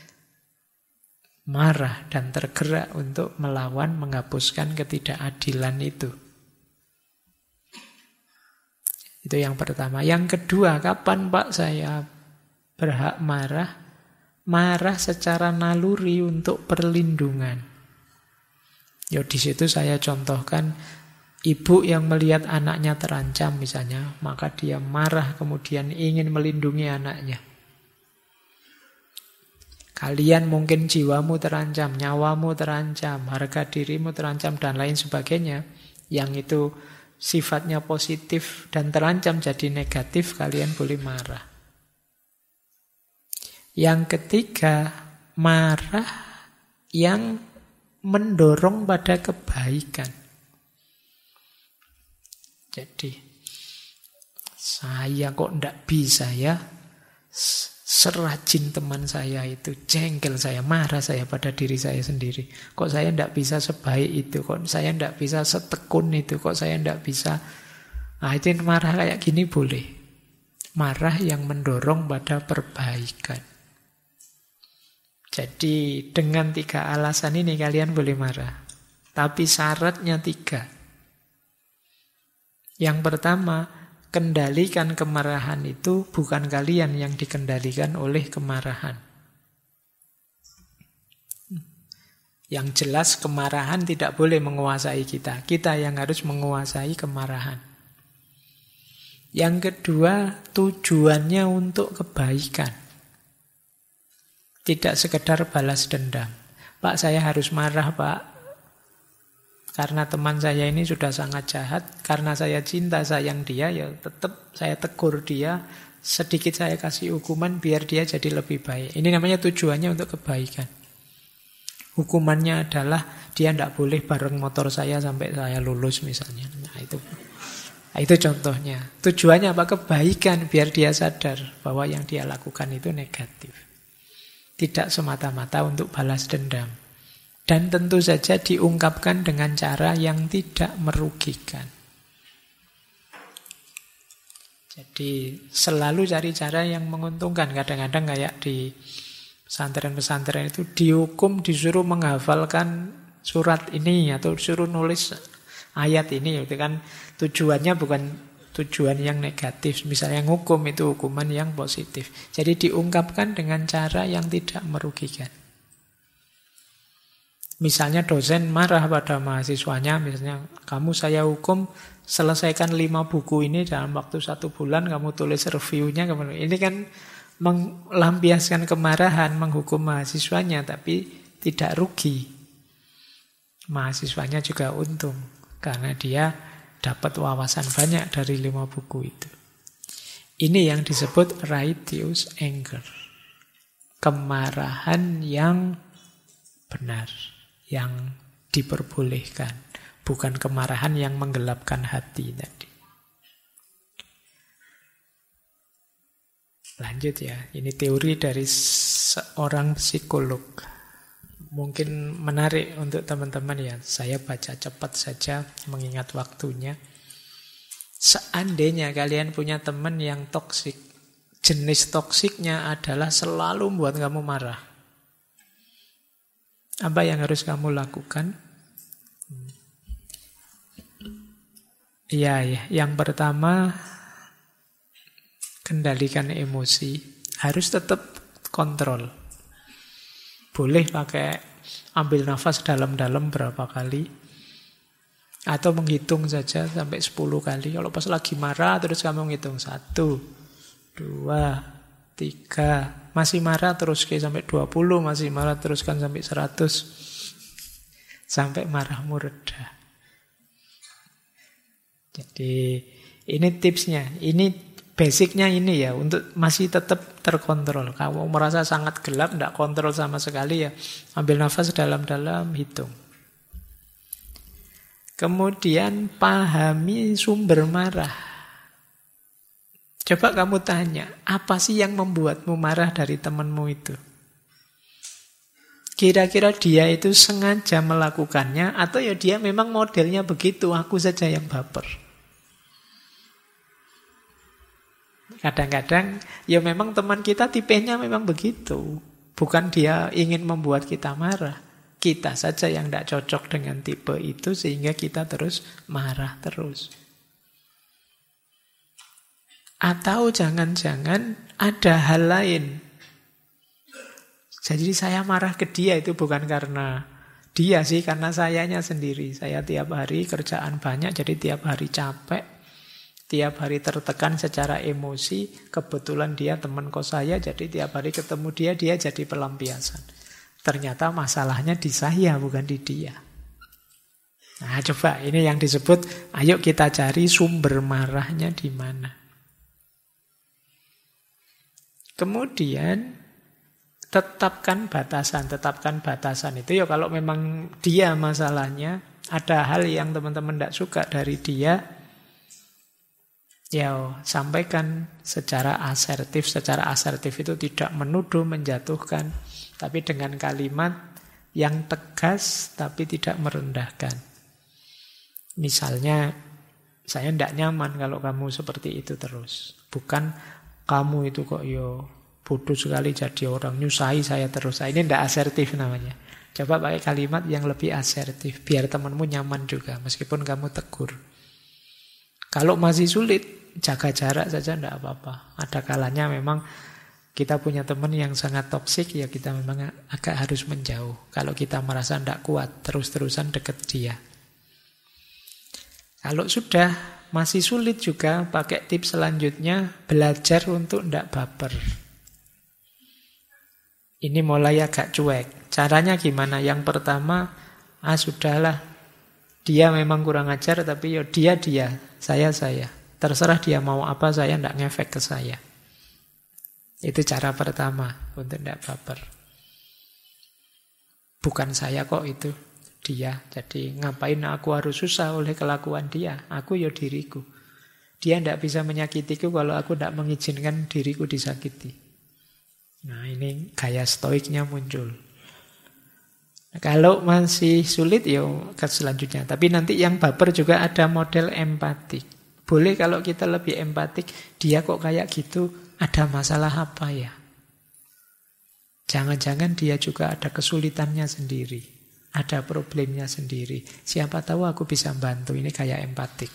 marah dan tergerak untuk melawan, menghapuskan ketidakadilan itu. Itu yang pertama. Yang kedua, kapan Pak saya berhak marah? Marah secara naluri untuk perlindungan. Ya di situ saya contohkan Ibu yang melihat anaknya terancam misalnya, maka dia marah kemudian ingin melindungi anaknya. Kalian mungkin jiwamu terancam, nyawamu terancam, harga dirimu terancam, dan lain sebagainya. Yang itu sifatnya positif dan terancam jadi negatif, kalian boleh marah. Yang ketiga, marah yang mendorong pada kebaikan. Jadi, saya kok ndak bisa ya, serajin teman saya itu, jengkel saya, marah saya pada diri saya sendiri. Kok saya ndak bisa sebaik itu, kok saya ndak bisa setekun itu, kok saya ndak bisa. Nah, itu marah kayak gini boleh. Marah yang mendorong pada perbaikan. Jadi dengan 3 alasan ini kalian boleh marah. Tapi syaratnya 3. Yang pertama, kendalikan kemarahan itu bukan kalian yang dikendalikan oleh kemarahan. Yang jelas kemarahan tidak boleh menguasai kita. Kita yang harus menguasai kemarahan. Yang kedua, tujuannya untuk kebaikan. Tidak sekedar balas dendam. Pak, saya harus marah, Pak. Karena teman saya ini sudah sangat jahat. Karena saya cinta, sayang dia, ya tetap saya tegur dia. Sedikit saya kasih hukuman biar dia jadi lebih baik. Ini namanya tujuannya untuk kebaikan. Hukumannya adalah dia tidak boleh bareng motor saya sampai saya lulus misalnya. Nah, itu contohnya. Tujuannya apa? Kebaikan, biar dia sadar bahwa yang dia lakukan itu negatif. Tidak semata-mata untuk balas dendam. Dan tentu saja diungkapkan dengan cara yang tidak merugikan. Jadi selalu cari cara yang menguntungkan. Kadang-kadang kayak di pesantren-pesantren itu dihukum disuruh menghafalkan surat ini atau disuruh nulis ayat ini. Itu kan tujuannya bukan tujuan yang negatif. Misalnya hukum itu hukuman yang positif. Jadi diungkapkan dengan cara yang tidak merugikan. Misalnya dosen marah pada mahasiswanya, misalnya kamu saya hukum selesaikan 5 buku ini dalam waktu 1 bulan, kamu tulis reviewnya. Ini kan melampiaskan kemarahan, menghukum mahasiswanya, tapi tidak rugi. Mahasiswanya juga untung, karena dia dapat wawasan banyak dari 5 buku itu. Ini yang disebut righteous anger. Kemarahan yang benar, yang diperbolehkan, bukan kemarahan yang menggelapkan hati tadi. Lanjut ya, ini teori dari seorang psikolog. Mungkin menarik untuk teman-teman ya. Saya baca cepat saja mengingat waktunya. Seandainya kalian punya teman yang toksik, jenis toksiknya adalah selalu membuat kamu marah. Apa yang harus kamu lakukan? Ya, yang pertama, kendalikan emosi. Harus tetap kontrol. Boleh pakai ambil nafas dalam-dalam berapa kali. Atau menghitung saja sampai 10 kali. Kalau pas lagi marah, terus kamu menghitung 1, 2, 3, masih marah terus sampai 20, masih marah teruskan sampai 100, sampai marahmu reda. Jadi ini tipsnya, ini basicnya ini ya, untuk masih tetap terkontrol. Kamu merasa sangat gelap, tidak kontrol sama sekali ya, ambil nafas dalam-dalam, hitung. Kemudian pahami sumber marah. Coba kamu tanya, apa sih yang membuatmu marah dari temanmu itu? Kira-kira dia itu sengaja melakukannya, atau ya dia memang modelnya begitu, aku saja yang baper. Kadang-kadang ya memang teman kita tipenya memang begitu. Bukan dia ingin membuat kita marah. Kita saja yang tidak cocok dengan tipe itu, sehingga kita terus marah terus. Atau jangan-jangan ada hal lain. Jadi saya marah ke dia itu bukan karena Dia sih, karena sayanya sendiri. Saya tiap hari kerjaan banyak, jadi tiap hari capek. Tiap hari tertekan secara emosi. Kebetulan dia teman kos saya, jadi tiap hari ketemu dia jadi pelampiasan. Ternyata masalahnya di saya, bukan di dia. Nah, coba ini yang disebut, ayo kita cari sumber marahnya di mana. Kemudian tetapkan batasan itu ya kalau memang dia masalahnya, ada hal yang teman-teman tidak suka dari dia, ya sampaikan secara asertif. Secara asertif itu tidak menuduh, menjatuhkan, tapi dengan kalimat yang tegas tapi tidak merendahkan. Misalnya, saya tidak nyaman kalau kamu seperti itu terus. Bukan kamu itu kok bodoh sekali jadi orang, nyusahi saya terus. Ini tidak asertif namanya. Coba pakai kalimat yang lebih asertif, biar temanmu nyaman juga, meskipun kamu tegur. Kalau masih sulit, jaga jarak saja tidak apa-apa. Ada kalanya memang kita punya teman yang sangat toksik, ya kita memang agak harus menjauh. Kalau kita merasa tidak kuat, terus-terusan dekat dia. Kalau sudah masih sulit juga, pakai tips selanjutnya, belajar untuk tidak baper. Ini mulai agak cuek. Caranya gimana? Yang pertama, sudahlah. Dia memang kurang ajar, tapi dia, saya. Terserah dia mau apa, saya tidak ngefek ke saya. Itu cara pertama untuk tidak baper. Bukan saya kok itu, dia. Jadi ngapain aku harus susah oleh kelakuan dia? Aku diriku. Dia tidak bisa menyakitiku kalau aku tidak mengizinkan diriku disakiti. Nah, ini gaya stoiknya muncul. Nah, kalau masih sulit, ke selanjutnya. Tapi nanti yang baper juga ada model empatik. Boleh kalau kita lebih empatik, dia kok kayak gitu, ada masalah apa ya? Jangan-jangan dia juga ada kesulitannya sendiri. Ada problemnya sendiri. Siapa tahu aku bisa bantu, ini kayak empatik.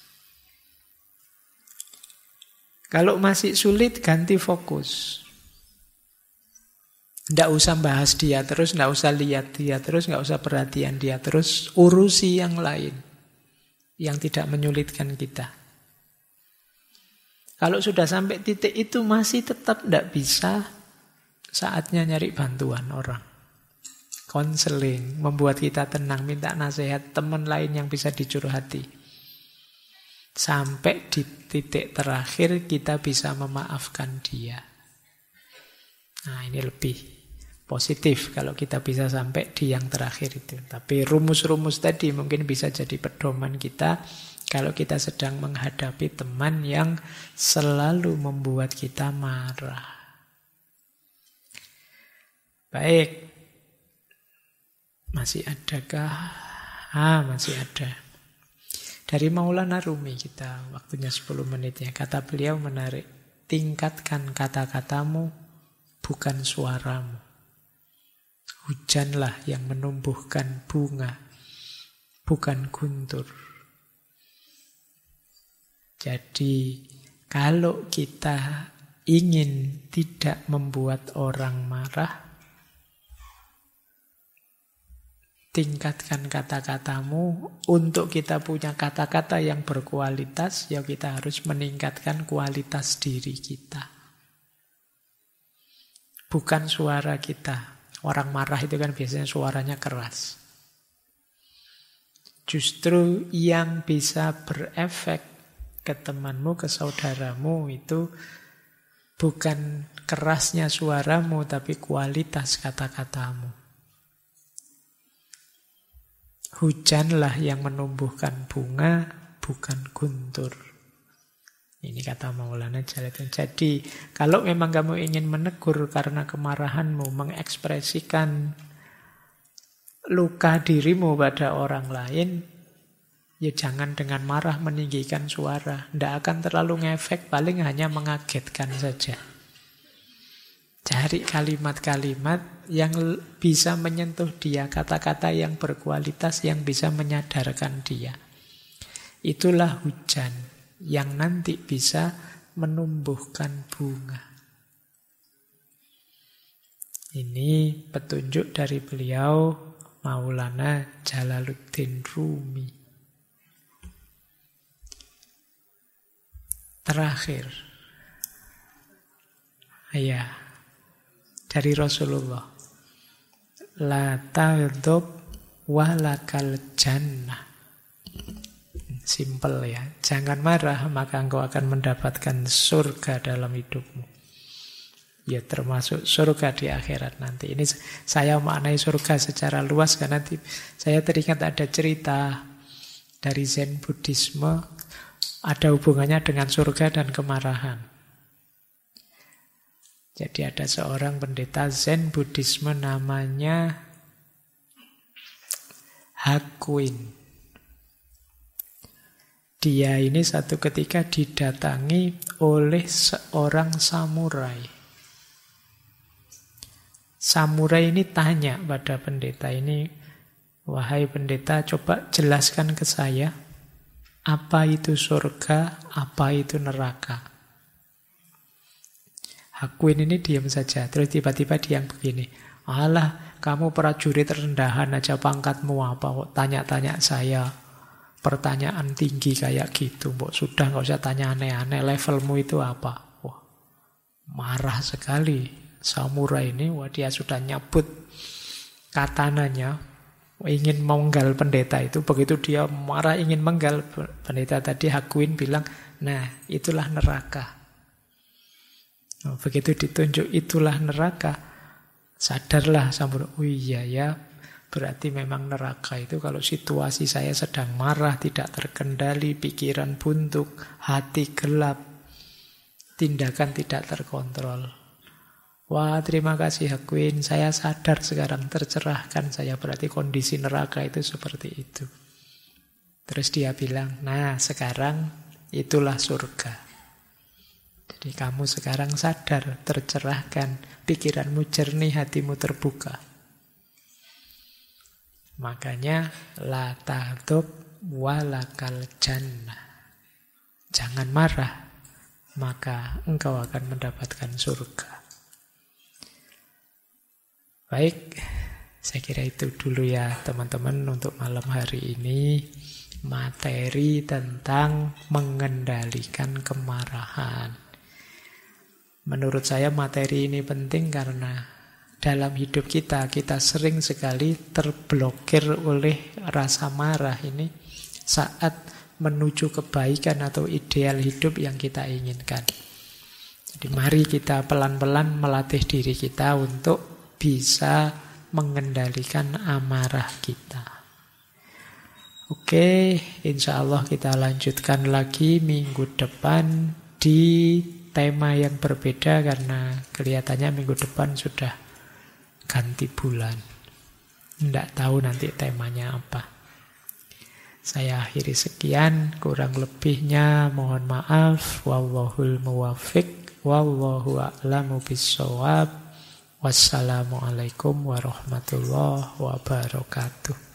Kalau masih sulit, ganti fokus. Tidak usah bahas dia terus, tidak usah lihat dia terus, tidak usah perhatian dia terus. Urusi yang lain yang tidak menyulitkan kita. Kalau sudah sampai titik itu masih tetap tidak bisa, saatnya nyari bantuan orang. Konseling, membuat kita tenang, minta nasihat teman lain yang bisa dicurhati. Sampai di titik terakhir kita bisa memaafkan dia. Nah, ini lebih positif kalau kita bisa sampai di yang terakhir itu. Tapi rumus-rumus tadi mungkin bisa jadi pedoman kita kalau kita sedang menghadapi teman yang selalu membuat kita marah. Baik. Masih adakah? Masih ada. Dari Maulana Rumi kita, waktunya 10 menit ya. Kata beliau menarik. Tingkatkan kata-katamu, bukan suaramu. Hujanlah yang menumbuhkan bunga, bukan guntur. Jadi, kalau kita ingin tidak membuat orang marah, tingkatkan kata-katamu. Untuk kita punya kata-kata yang berkualitas, ya kita harus meningkatkan kualitas diri kita. Bukan suara kita. Orang marah itu kan biasanya suaranya keras. Justru yang bisa berefek ke temanmu, ke saudaramu itu bukan kerasnya suaramu, tapi kualitas kata-katamu. Hujanlah yang menumbuhkan bunga, bukan guntur. Ini kata Maulana Jalaluddin. Jadi, kalau memang kamu ingin menegur karena kemarahanmu, mengekspresikan luka dirimu pada orang lain, ya jangan dengan marah meninggikan suara. Tidak akan terlalu ngefek, paling hanya mengagetkan saja. Cari kalimat-kalimat yang bisa menyentuh dia, kata-kata yang berkualitas yang bisa menyadarkan dia. Itulah hujan yang nanti bisa menumbuhkan bunga. Ini petunjuk dari beliau Maulana Jalaluddin Rumi. Terakhir, ya, dari Rasulullah, la taghdab walakal jannah. Simple ya, jangan marah maka engkau akan mendapatkan surga dalam hidupmu. Ya termasuk surga di akhirat nanti. Ini saya maknai surga secara luas karena saya teringat ada cerita dari Zen Buddhisme, ada hubungannya dengan surga dan kemarahan. Jadi ada seorang pendeta Zen Buddhisme namanya Hakuin. Dia ini satu ketika didatangi oleh seorang samurai. Samurai ini tanya pada pendeta ini, wahai pendeta, coba jelaskan ke saya, apa itu surga, apa itu neraka. Hakuin ini diam saja, terus tiba-tiba dia begini, alah, kamu prajurit rendahan aja pangkatmu apa, kok tanya-tanya saya, pertanyaan tinggi kayak gitu, mbok sudah nggak usah tanya aneh-aneh, levelmu itu apa? Wah, marah sekali samurai ini. Wah, dia sudah nyabut katananya, ingin menggal pendeta itu. Begitu dia marah ingin menggal pendeta tadi, Hakuin bilang, nah itulah neraka. Nah, begitu ditunjuk itulah neraka, sadarlah samurai, oh iya ya, berarti memang neraka itu kalau situasi saya sedang marah, tidak terkendali, pikiran buntuk, hati gelap, tindakan tidak terkontrol. Wah, terima kasih Hakuin, saya sadar sekarang, tercerahkan saya, berarti kondisi neraka itu seperti itu. Terus dia bilang, nah sekarang itulah surga. Jadi kamu sekarang sadar, tercerahkan, pikiranmu jernih, hatimu terbuka. Makanya la taghdab walakal jannah. Jangan marah, maka engkau akan mendapatkan surga. Baik, saya kira itu dulu ya teman-teman untuk malam hari ini. Materi tentang mengendalikan kemarahan. Menurut saya materi ini penting karena dalam hidup kita sering sekali terblokir oleh rasa marah ini saat menuju kebaikan atau ideal hidup yang kita inginkan. Jadi mari kita pelan-pelan melatih diri kita untuk bisa mengendalikan amarah kita. Oke, insya Allah kita lanjutkan lagi minggu depan di tema yang berbeda karena kelihatannya minggu depan sudah ganti bulan. Tidak tahu nanti temanya apa. Saya akhiri sekian, kurang lebihnya mohon maaf. Wallahul muwaffiq, wallahu a'lamu bissawab. Wassalamualaikum warahmatullahi wabarakatuh.